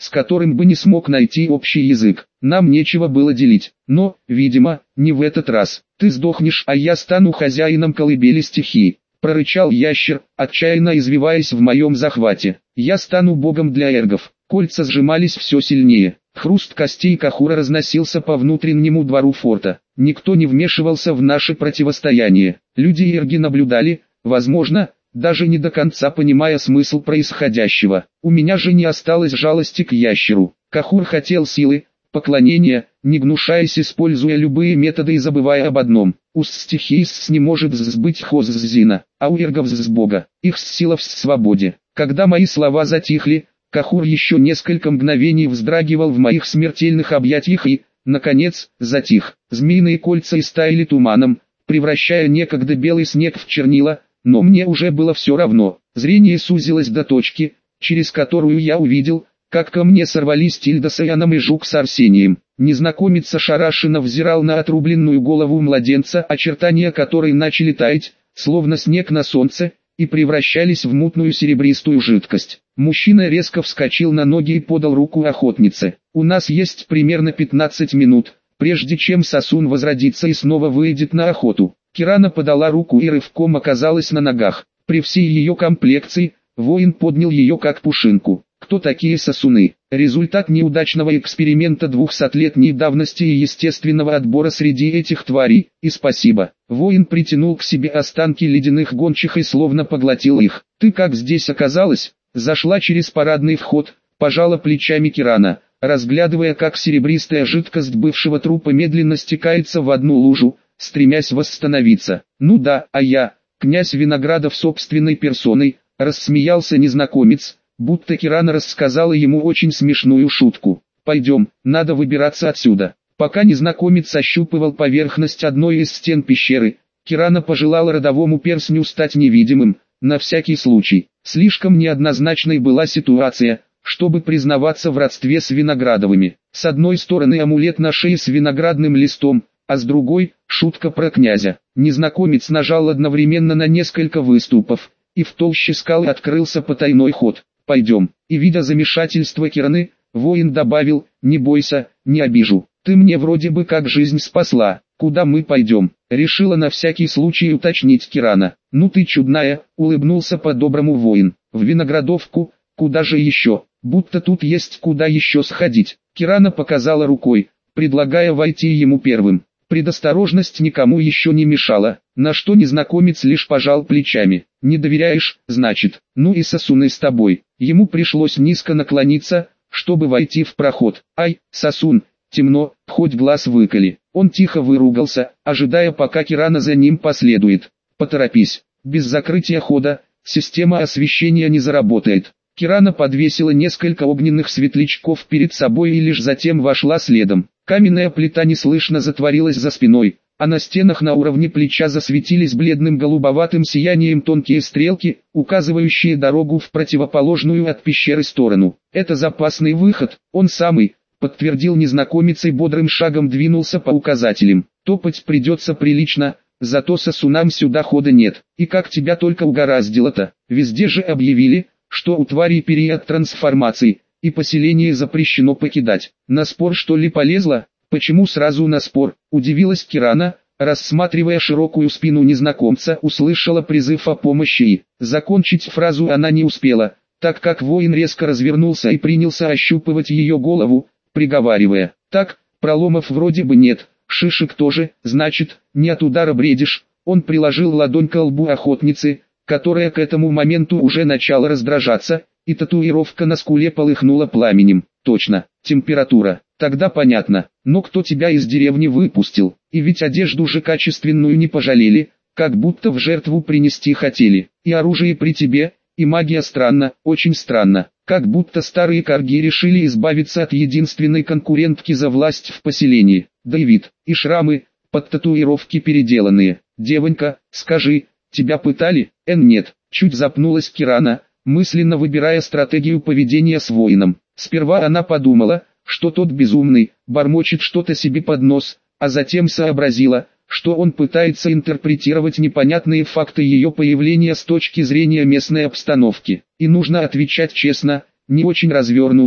с которым бы не смог найти общий язык. Нам нечего было делить. Но, видимо, не в этот раз. Ты сдохнешь, а я стану хозяином колыбели стихии. Прорычал ящер, отчаянно извиваясь в моем захвате. Я стану богом для эргов. Кольца сжимались все сильнее. Хруст костей Кахура разносился по внутреннему двору форта. Никто не вмешивался в наше противостояние. Люди и эрги наблюдали, возможно, даже не до конца понимая смысл происходящего. У меня же не осталось жалости к ящеру. Кахур хотел силы, поклонения, не гнушаясь, используя любые методы и забывая об одном. У стихийс не может сбыть хоззина, а у эргов с бога. Их сила в свободе. Когда мои слова затихли, Кахур еще несколько мгновений вздрагивал в моих смертельных объятиях и, наконец, затих. Змеиные кольца истаяли туманом, превращая некогда белый снег в чернила, но мне уже было все равно. Зрение сузилось до точки, через которую я увидел, как ко мне сорвались Тильда с Аяном и Жук с Арсением. Незнакомец ошарашенно взирал на отрубленную голову младенца, очертания которой начали таять, словно снег на солнце, и превращались в мутную серебристую жидкость. Мужчина резко вскочил на ноги и подал руку охотнице. «У нас есть примерно пятнадцать минут, прежде чем сосун возродится и снова выйдет на охоту». Кирана подала руку и рывком оказалась на ногах. При всей ее комплекции, воин поднял ее как пушинку. Кто такие сосуны? Результат неудачного эксперимента двухсотлетней давности и естественного отбора среди этих тварей, и спасибо. Воин притянул к себе останки ледяных гончих и словно поглотил их. «Ты как здесь оказалась?» Зашла через парадный вход, пожала плечами Кирана, разглядывая, как серебристая жидкость бывшего трупа медленно стекается в одну лужу, стремясь восстановиться. «Ну да, а я, князь Виноградов собственной персоной», рассмеялся незнакомец, будто Кирана рассказала ему очень смешную шутку. «Пойдем, надо выбираться отсюда». Пока незнакомец ощупывал поверхность одной из стен пещеры, Кирана пожелала родовому перстню стать невидимым, на всякий случай. Слишком неоднозначной была ситуация, чтобы признаваться в родстве с Виноградовыми. С одной стороны амулет на шее с виноградным листом, а с другой – шутка про князя. Незнакомец нажал одновременно на несколько выступов, и в толще скалы открылся потайной ход. «Пойдем». И видя замешательство Кираны, воин добавил: «Не бойся, не обижу. Ты мне вроде бы как жизнь спасла. Куда мы пойдем?» Решила на всякий случай уточнить Кирана. «Ну ты чудная», улыбнулся по-доброму воин. «В Виноградовку, куда же еще? Будто тут есть куда еще сходить». Кирана показала рукой, предлагая войти ему первым. Предосторожность никому еще не мешала, на что незнакомец лишь пожал плечами. «Не доверяешь, значит? Ну и сосуны с тобой». Ему пришлось низко наклониться, чтобы войти в проход. «Ай, сосун, темно, хоть глаз выколи». Он тихо выругался, ожидая, пока Кирана за ним последует. «Поторопись, без закрытия хода, система освещения не заработает». Кирана подвесила несколько огненных светлячков перед собой и лишь затем вошла следом. Каменная плита неслышно затворилась за спиной, а на стенах на уровне плеча засветились бледным голубоватым сиянием тонкие стрелки, указывающие дорогу в противоположную от пещеры сторону. «Это запасный выход, он самый», подтвердил незнакомец и бодрым шагом двинулся по указателям. «Топать придется прилично, зато сосунам сюда хода нет. И как тебя только угораздило-то, везде же объявили, что у тварей период трансформации, и поселение запрещено покидать. На спор что ли полезла?» «Почему сразу на спор?» – удивилась Кирана, рассматривая широкую спину незнакомца, услышала призыв о помощи и, закончить фразу она не успела, так как воин резко развернулся и принялся ощупывать ее голову, приговаривая: «Так, проломов вроде бы нет, шишек тоже, значит, не от удара бредишь». Он приложил ладонь к лбу охотницы, которая к этому моменту уже начала раздражаться, и татуировка на скуле полыхнула пламенем. «Точно, температура. Тогда понятно. Но кто тебя из деревни выпустил? И ведь одежду же качественную не пожалели, как будто в жертву принести хотели. И оружие при тебе, и магия странно, очень странно. Как будто старые карги решили избавиться от единственной конкурентки за власть в поселении. Да и вид, и шрамы, под татуировки переделанные. Девонька, скажи, тебя пытали?» «Эн нет», чуть запнулась Кирана, мысленно выбирая стратегию поведения с воином. Сперва она подумала, что тот безумный, бормочет что-то себе под нос, а затем сообразила, что он пытается интерпретировать непонятные факты ее появления с точки зрения местной обстановки. И нужно отвечать честно, не очень развернуто,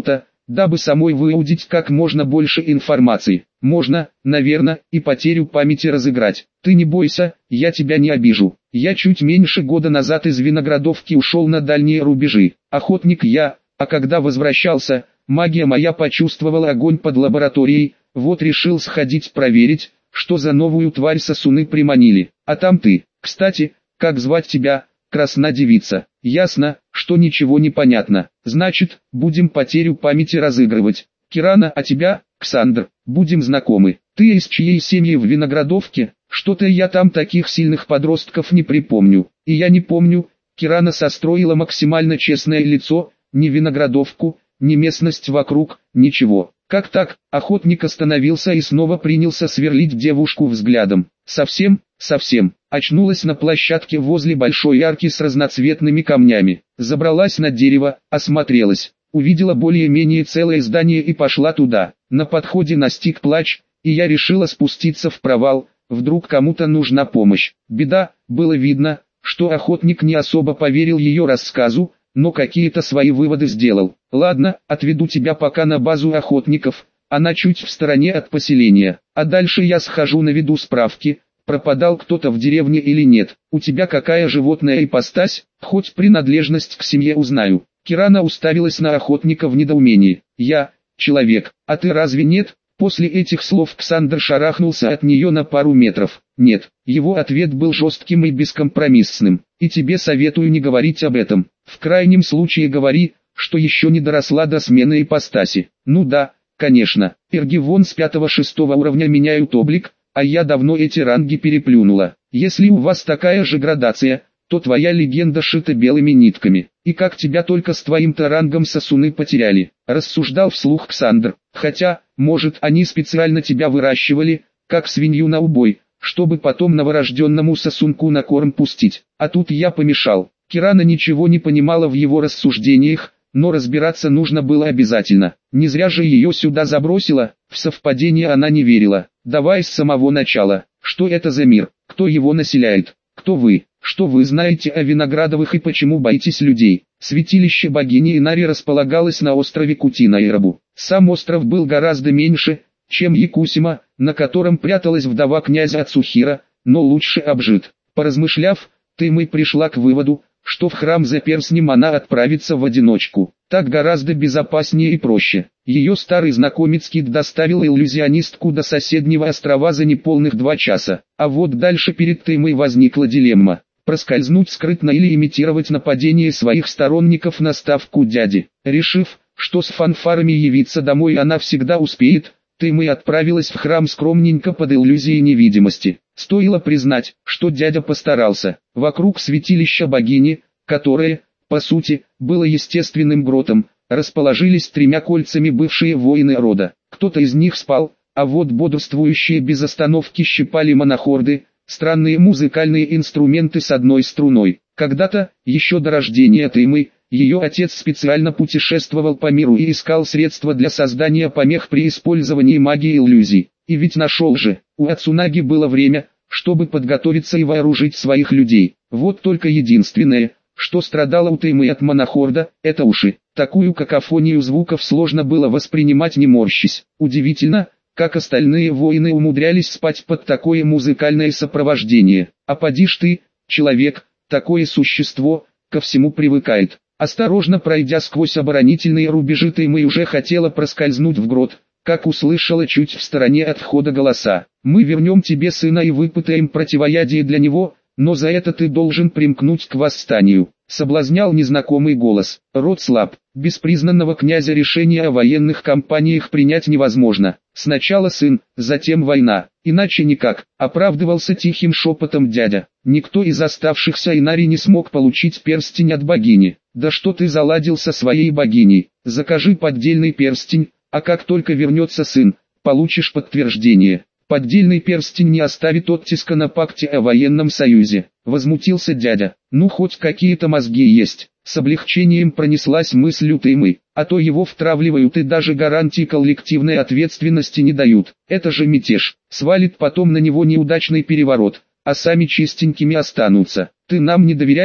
дабы самой выудить как можно больше информации. Можно, наверное, и потерю памяти разыграть. Ты не бойся, я тебя не обижу. Я чуть меньше года назад из Виноградовки ушел на дальние рубежи. Охотник я, а когда возвращался, магия моя почувствовала огонь под лабораторией, вот решил сходить проверить, что за новую тварь сосуны приманили. А там ты. Кстати, как звать тебя, красна девица? Ясно, что ничего не понятно. Значит, будем потерю памяти разыгрывать. Кирана, а тебя, Ксандр, будем знакомы. Ты из чьей семьи в Виноградовке? Что-то я там таких сильных подростков не припомню. И я не помню. Кирана состроила максимально честное лицо, ни Виноградовку, ни местность вокруг, ничего. Как так? Охотник остановился и снова принялся сверлить девушку взглядом. Совсем, совсем. Очнулась на площадке возле большой арки с разноцветными камнями. Забралась на дерево, осмотрелась. Увидела более-менее целое здание и пошла туда. На подходе настиг плач, и я решила спуститься в провал, вдруг кому-то нужна помощь. Беда, было видно, что охотник не особо поверил ее рассказу, но какие-то свои выводы сделал. Ладно, отведу тебя пока на базу охотников, она чуть в стороне от поселения, а дальше я схожу наведу справки, пропадал кто-то в деревне или нет. У тебя какая животная ипостась, хоть принадлежность к семье узнаю. Кирана уставилась на охотника в недоумении. Я, человек, а ты разве нет? После этих слов Ксандр шарахнулся от нее на пару метров. Нет, его ответ был жестким и бескомпромиссным. И тебе советую не говорить об этом. В крайнем случае говори, что еще не доросла до смены ипостаси. Ну да, конечно, эрги вон с пятого-шестого уровня меняют облик, а я давно эти ранги переплюнула. Если у вас такая же градация, то твоя легенда шита белыми нитками. И как тебя только с твоим-то рангом сосуны потеряли, рассуждал вслух Ксандр. Хотя, может, они специально тебя выращивали, как свинью на убой, чтобы потом новорожденному сосунку на корм пустить. А тут я помешал. Кирана ничего не понимала в его рассуждениях, но разбираться нужно было обязательно. Не зря же ее сюда забросило, в совпадение она не верила. Давай с самого начала. Что это за мир? Кто его населяет? Кто вы? Что вы знаете о Виноградовых и почему боитесь людей? Святилище богини Инари располагалось на острове Кутина-Ирабу. Сам остров был гораздо меньше, чем Якусима, на котором пряталась вдова князя Ацухира, но лучше обжит. Поразмышляв, Тымэй пришла к выводу, что в храм за перстнем она отправится в одиночку. Так гораздо безопаснее и проще. Ее старый знакомец Кит доставил иллюзионистку до соседнего острова за неполных два часа. А вот дальше перед Тымэй возникла дилемма. Проскользнуть скрытно или имитировать нападение своих сторонников на ставку дяди. Решив, что с фанфарами явиться домой она всегда успеет, Тымэй отправилась в храм скромненько под иллюзией невидимости. Стоило признать, что дядя постарался. Вокруг святилища богини, которое, по сути, было естественным гротом, расположились тремя кольцами бывшие воины рода. Кто-то из них спал, а вот бодрствующие без остановки щипали монохорды, странные музыкальные инструменты с одной струной. Когда-то, еще до рождения Тымэй, ее отец специально путешествовал по миру и искал средства для создания помех при использовании магии иллюзий. И ведь нашел же, у Ацунаги было время, чтобы подготовиться и вооружить своих людей. Вот только единственное, что страдало у Тымэй от монохорда, это уши. Такую какофонию звуков сложно было воспринимать не морщись. Удивительно, как остальные воины умудрялись спать под такое музыкальное сопровождение. А поди ж ты, человек, такое существо, ко всему привыкает. Осторожно пройдя сквозь оборонительные рубежи, Тымэй уже хотела проскользнуть в грот, как услышала чуть в стороне от входа голоса. «Мы вернем тебе сына и выпытаем противоядие для него, но за это ты должен примкнуть к восстанию», — соблазнял незнакомый голос. Род слаб, без признанного князя решения о военных кампаниях принять невозможно. Сначала сын, затем война, иначе никак, оправдывался тихим шепотом дядя. Никто из оставшихся Инари не смог получить перстень от богини. «Да что ты заладил со своей богиней, закажи поддельный перстень, а как только вернется сын, получишь подтверждение». «Поддельный перстень не оставит оттиска на пакте о военном союзе», — возмутился дядя. «Ну хоть какие-то мозги есть». С облегчением пронеслась мысль у Тымэй, а то его втравливают и даже гарантии коллективной ответственности не дают. Это же мятеж, свалит потом на него неудачный переворот, а сами чистенькими останутся. «Ты нам не доверяешь?»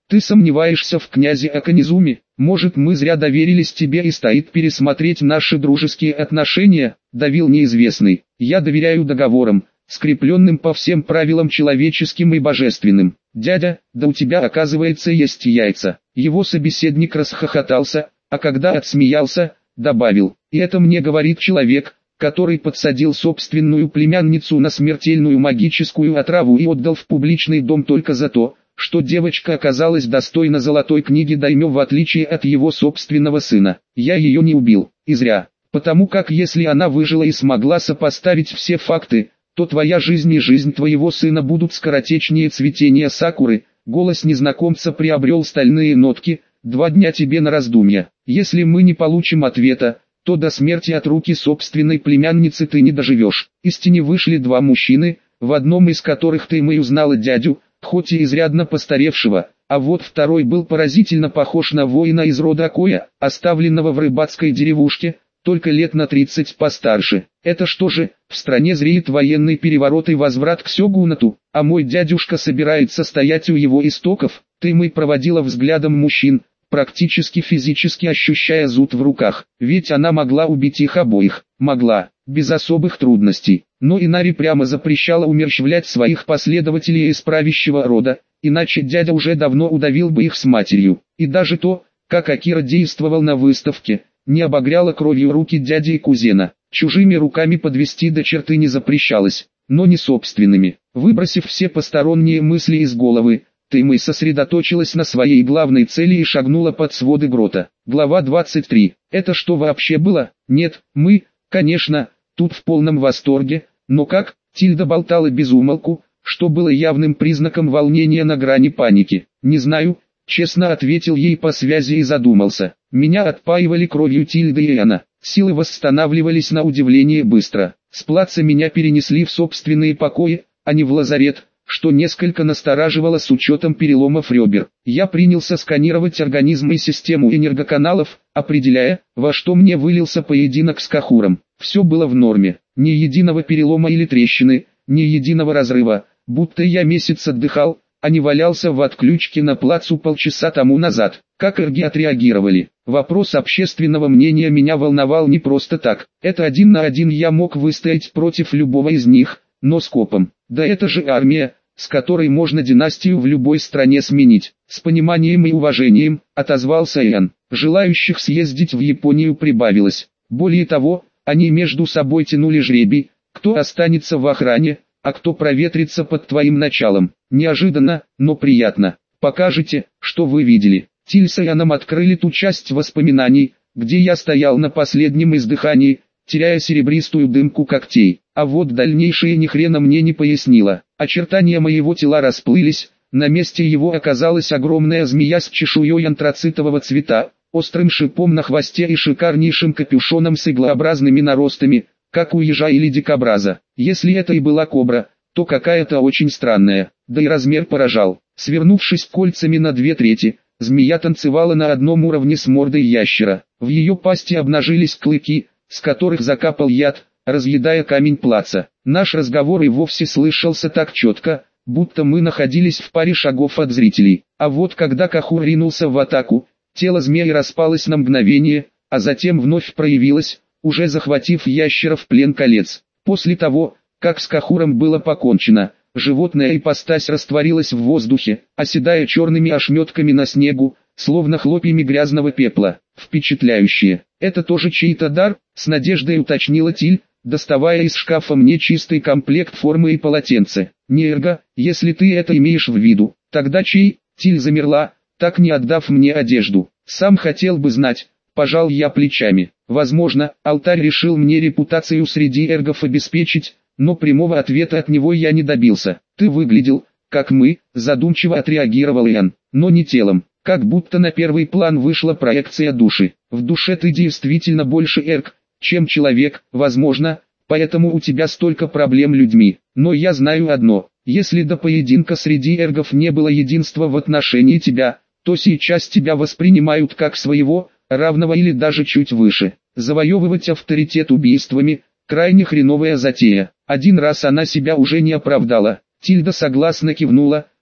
Ты сомневаешься в князе Аконизуме? Может, мы зря доверились тебе и стоит пересмотреть наши дружеские отношения? Давил неизвестный. Я доверяю договорам, скрепленным по всем правилам человеческим и божественным. Дядя, да у тебя оказывается есть яйца. Его собеседник расхохотался, а когда отсмеялся, добавил: и это мне говорит человек, который подсадил собственную племянницу на смертельную магическую отраву и отдал в публичный дом только за то, что девочка оказалась достойна золотой книги даймё в отличие от его собственного сына. Я ее не убил, и зря, потому как если она выжила и смогла сопоставить все факты, то твоя жизнь и жизнь твоего сына будут скоротечнее цветения сакуры. Голос незнакомца приобрел стальные нотки. Два дня тебе на раздумья. Если мы не получим ответа, то до смерти от руки собственной племянницы ты не доживешь. Из тени вышли два мужчины, в одном из которых ты и узнала дядю, хоть и изрядно постаревшего, а вот второй был поразительно похож на воина из рода Коя, оставленного в рыбацкой деревушке, только лет на тридцать постарше. Это что же, в стране зреет военный переворот и возврат к сёгунату, а мой дядюшка собирается стоять у его истоков? Ты мы проводила взглядом мужчин, практически физически ощущая зуд в руках, ведь она могла убить их обоих, могла, без особых трудностей, но Инари прямо запрещала умерщвлять своих последователей из правящего рода, иначе дядя уже давно удавил бы их с матерью, и даже то, как Акира действовал на выставке, не обогряло кровью руки дяди и кузена. Чужими руками подвести до черты не запрещалось, но не собственными. Выбросив все посторонние мысли из головы, Тымэй сосредоточилась на своей главной цели и шагнула под своды грота. Глава двадцать три. Это что вообще было? Нет, мы, конечно, тут в полном восторге, но как? Тильда болтала без умолку, что было явным признаком волнения на грани паники. Не знаю, честно ответил ей по связи и задумался. Меня отпаивали кровью Тильда и Яна. Силы восстанавливались на удивление быстро. С плаца меня перенесли в собственные покои, а не в лазарет, что несколько настораживало с учетом переломов ребер. Я принялся сканировать организм и систему энергоканалов, определяя, во что мне вылился поединок с Кахуром. Все было в норме, ни единого перелома или трещины, ни единого разрыва, будто я месяц отдыхал, а не валялся в отключке на плацу полчаса тому назад. Как эрги отреагировали? Вопрос общественного мнения меня волновал не просто так. Это один на один я мог выстоять против любого из них, но скопом. Да это же армия, с которой можно династию в любой стране сменить. С пониманием и уважением, отозвался Ян. Желающих съездить в Японию прибавилось. Более того, они между собой тянули жребий, кто останется в охране, а кто проветрится под твоим началом. Неожиданно, но приятно. Покажите, что вы видели. Тиль с Яном открыли ту часть воспоминаний, где я стоял на последнем издыхании, теряя серебристую дымку когтей. А вот дальнейшее ни хрена мне не пояснило. Очертания моего тела расплылись, на месте его оказалась огромная змея с чешуей антрацитового цвета, острым шипом на хвосте и шикарнейшим капюшоном с иглообразными наростами, как у ежа или дикобраза. Если это и была кобра, то какая-то очень странная, да и размер поражал. Свернувшись кольцами на две трети, змея танцевала на одном уровне с мордой ящера. В ее пасти обнажились клыки, с которых закапал яд, разъедая камень плаца. Наш разговор и вовсе слышался так четко, будто мы находились в паре шагов от зрителей. А вот когда Кахур ринулся в атаку, тело змеи распалось на мгновение, а затем вновь проявилось, уже захватив ящера в плен колец. После того, как с Кахуром было покончено, животная ипостась растворилась в воздухе, оседая черными ошметками на снегу, словно хлопьями грязного пепла. Впечатляюще. Это тоже чей-то дар? С надеждой уточнила Тиль, доставая из шкафа мне чистый комплект формы и полотенце. Не эрго, если ты это имеешь в виду. Тогда чей? Тиль замерла, так не отдав мне одежду. Сам хотел бы знать, пожал я плечами. Возможно, алтарь решил мне репутацию среди эргов обеспечить, но прямого ответа от него я не добился. Ты выглядел, как мы, задумчиво отреагировал Ян, но не телом. Как будто на первый план вышла проекция души. В душе ты действительно больше эрг, чем человек, возможно, поэтому у тебя столько проблем людьми. Но я знаю одно, если до поединка среди эргов не было единства в отношении тебя, то сейчас тебя воспринимают как своего, равного или даже чуть выше. Завоевывать авторитет убийствами – крайне хреновая затея. Один раз она себя уже не оправдала. Тильда согласно кивнула,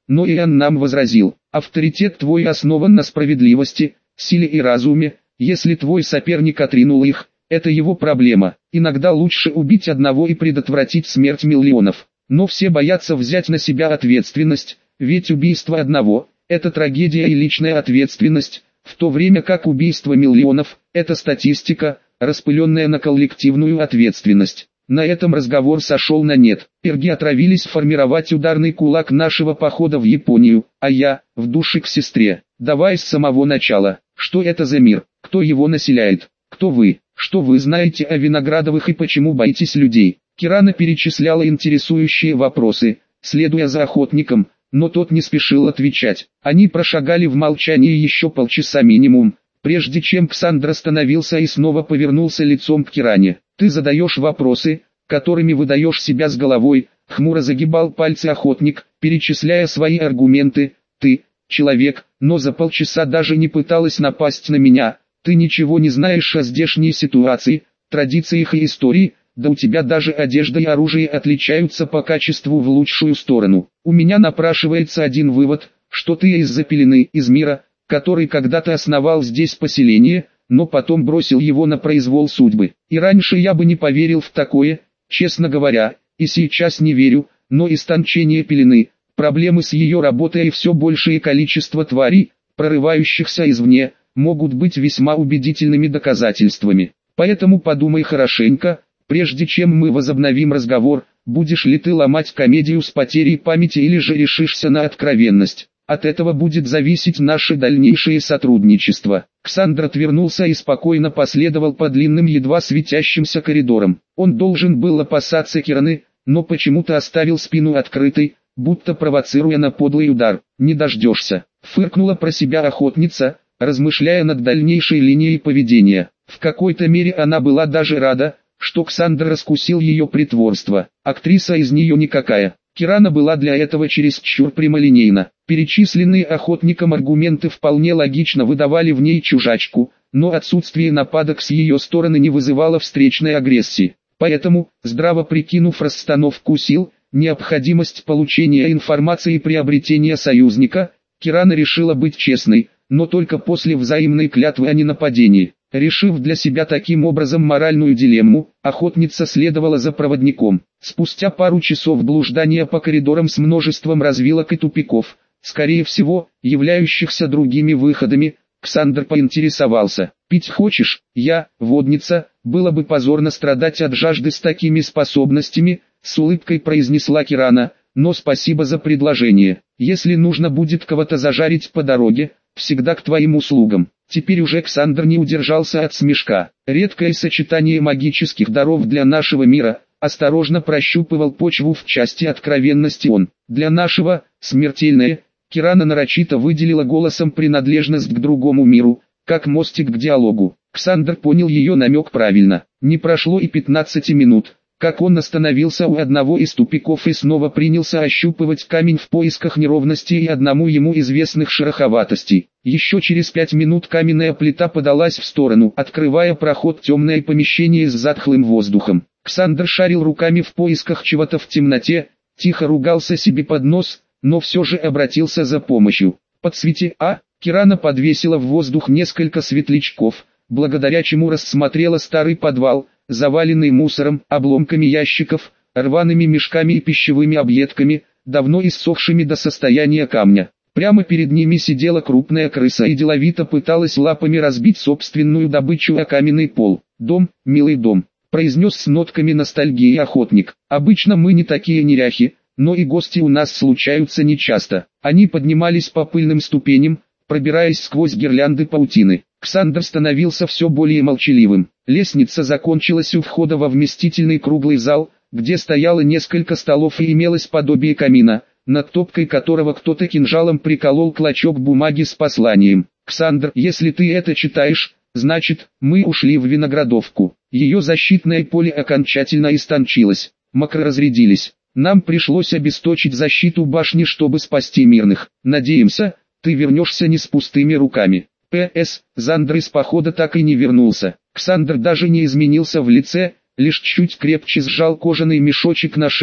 но Иоанн нам возразил: авторитет твой основан на справедливости, силе и разуме, если твой соперник отринул их, это его проблема. Иногда лучше убить одного и предотвратить смерть миллионов. Но все боятся взять на себя ответственность, ведь убийство одного – это трагедия и личная ответственность, в то время как убийство миллионов – это статистика, распыленная на коллективную ответственность. На этом разговор сошел на нет. Эрги отравились формировать ударный кулак нашего похода в Японию, а я – в душе к сестре. Давай с самого начала. Что это за мир? Кто его населяет? Кто вы? Что вы знаете о Виноградовых и почему боитесь людей? Кирана перечисляла интересующие вопросы, следуя за охотником, но тот не спешил отвечать. Они прошагали в молчании еще полчаса минимум, прежде чем Ксандр остановился и снова повернулся лицом к Киране. «Ты задаешь вопросы, которыми выдаешь себя с головой», — хмуро загибал пальцы охотник, перечисляя свои аргументы. «Ты, человек, но за полчаса даже не пыталась напасть на меня. Ты ничего не знаешь о здешней ситуации, традициях и истории, да у тебя даже одежда и оружие отличаются по качеству в лучшую сторону. У меня напрашивается один вывод, что ты из-за пелены из мира, который когда-то основал здесь поселение, но потом бросил его на произвол судьбы. И раньше я бы не поверил в такое, честно говоря, и сейчас не верю, но истончение пелены, проблемы с ее работой и все большее количество тварей, прорывающихся извне, могут быть весьма убедительными доказательствами. Поэтому подумай хорошенько, прежде чем мы возобновим разговор, будешь ли ты ломать комедию с потерей памяти или же решишься на откровенность. От этого будет зависеть наше дальнейшее сотрудничество». Ксандр отвернулся и спокойно последовал по длинным едва светящимся коридорам. Он должен был опасаться Кираны, но почему-то оставил спину открытой, будто провоцируя на подлый удар. «Не дождешься», — фыркнула про себя охотница, размышляя над дальнейшей линией поведения. В какой-то мере она была даже рада, что Ксандр раскусил ее притворство. Актриса из нее никакая. Кирана была для этого чересчур прямолинейна. Перечисленные охотником аргументы вполне логично выдавали в ней чужачку, но отсутствие нападок с ее стороны не вызывало встречной агрессии. Поэтому, здраво прикинув расстановку сил, необходимость получения информации и приобретения союзника, Кирана решила быть честной, но только после взаимной клятвы о ненападении. Решив для себя таким образом моральную дилемму, охотница следовала за проводником. Спустя пару часов блуждания по коридорам с множеством развилок и тупиков, скорее всего, являющихся другими выходами, Ксандр поинтересовался: «Пить хочешь? Я, водница, было бы позорно страдать от жажды с такими способностями», с улыбкой произнесла Кирана, «но спасибо за предложение. Если нужно будет кого-то зажарить по дороге, всегда к твоим услугам». Теперь уже Ксандр не удержался от смешка. Редкое сочетание магических даров для нашего мира, осторожно прощупывал почву в части откровенности он. Для нашего, смертельное, Кирана нарочито выделила голосом принадлежность к другому миру, как мостик к диалогу. Ксандр понял ее намек правильно. Не прошло и пятнадцати минут, как он остановился у одного из тупиков и снова принялся ощупывать камень в поисках неровностей и одному ему известных шероховатостей. Еще через пять минут каменная плита подалась в сторону, открывая проход в темное помещение с затхлым воздухом. Ксандр шарил руками в поисках чего-то в темноте, тихо ругался себе под нос, но все же обратился за помощью. «Подсвети, а?» Кирана подвесила в воздух несколько светлячков, благодаря чему рассмотрела старый подвал, заваленный мусором, обломками ящиков, рваными мешками и пищевыми объедками, давно иссохшими до состояния камня. Прямо перед ними сидела крупная крыса и деловито пыталась лапами разбить собственную добычу о каменный пол. «Дом, милый дом», — произнес с нотками ностальгии охотник. «Обычно мы не такие неряхи, но и гости у нас случаются нечасто». Они поднимались по пыльным ступеням, пробираясь сквозь гирлянды паутины. Ксандр становился все более молчаливым. Лестница закончилась у входа во вместительный круглый зал, где стояло несколько столов и имелось подобие камина, над топкой которого кто-то кинжалом приколол клочок бумаги с посланием. «Ксандр, если ты это читаешь, значит, мы ушли в Виноградовку». Ее защитное поле окончательно истончилось, макро разрядились. Нам пришлось обесточить защиту башни, чтобы спасти мирных. Надеемся, ты вернешься не с пустыми руками. П С. Зандр из похода так и не вернулся. Ксандр даже не изменился в лице, лишь чуть крепче сжал кожаный мешочек на шее,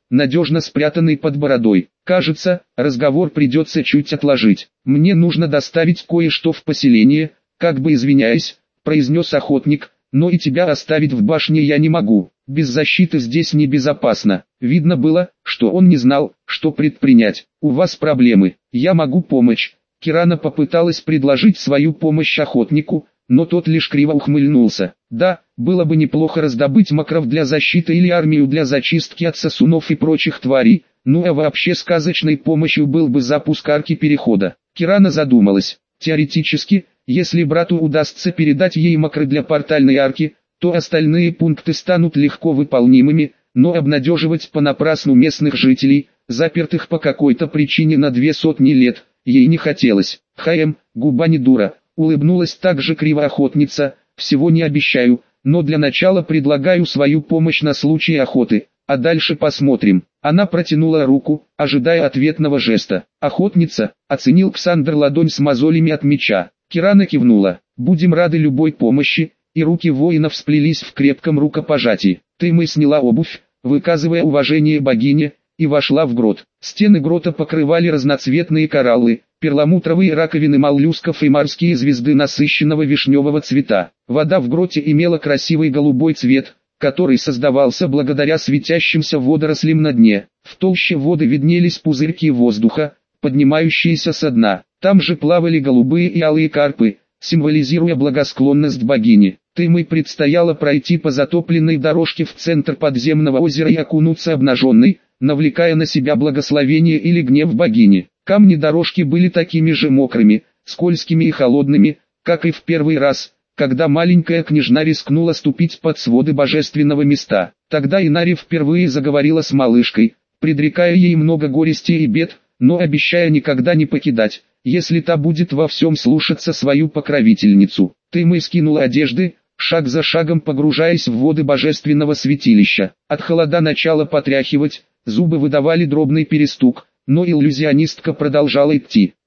надежно спрятанный под бородой. Кажется, разговор придется чуть отложить. Мне нужно доставить кое-что в поселение, как бы извиняясь, произнес охотник, но и тебя оставить в башне я не могу. Без защиты здесь небезопасно. Видно было, что он не знал, что предпринять. У вас проблемы, я могу помочь. Кирана попыталась предложить свою помощь охотнику, но тот лишь криво ухмыльнулся. Да, было бы неплохо раздобыть макров для защиты или армию для зачистки от сосунов и прочих тварей, ну а вообще сказочной помощью был бы запуск арки перехода. Кирана задумалась. Теоретически, если брату удастся передать ей макры для портальной арки, то остальные пункты станут легко выполнимыми, но обнадеживать понапрасну местных жителей, запертых по какой-то причине на две сотни лет, ей не хотелось. Хаем, губа не дура, улыбнулась также криво охотница, всего не обещаю, но для начала предлагаю свою помощь на случай охоты, а дальше посмотрим. Она протянула руку, ожидая ответного жеста. Охотница, оценил Ксандр ладонь с мозолями от меча. Кирана кивнула. Будем рады любой помощи, и руки воинов сплелись в крепком рукопожатии. Тымэй сняла обувь, выказывая уважение богине, и вошла в грот. Стены грота покрывали разноцветные кораллы, перламутровые раковины моллюсков и морские звезды насыщенного вишневого цвета. Вода в гроте имела красивый голубой цвет, который создавался благодаря светящимся водорослям на дне. В толще воды виднелись пузырьки воздуха, поднимающиеся со дна. Там же плавали голубые и алые карпы, символизируя благосклонность богини. Тымэй предстояло пройти по затопленной дорожке в центр подземного озера и окунуться обнаженной, навлекая на себя благословение или гнев богини. Камни дорожки были такими же мокрыми, скользкими и холодными, как и в первый раз, когда маленькая княжна рискнула ступить под своды божественного места. Тогда Инари впервые заговорила с малышкой, предрекая ей много горестей и бед, но обещая никогда не покидать, если та будет во всем слушаться свою покровительницу. Тымэй скинула одежды, шаг за шагом погружаясь в воды божественного святилища. От холода начало потряхивать, зубы выдавали дробный перестук, но иллюзионистка продолжала идти.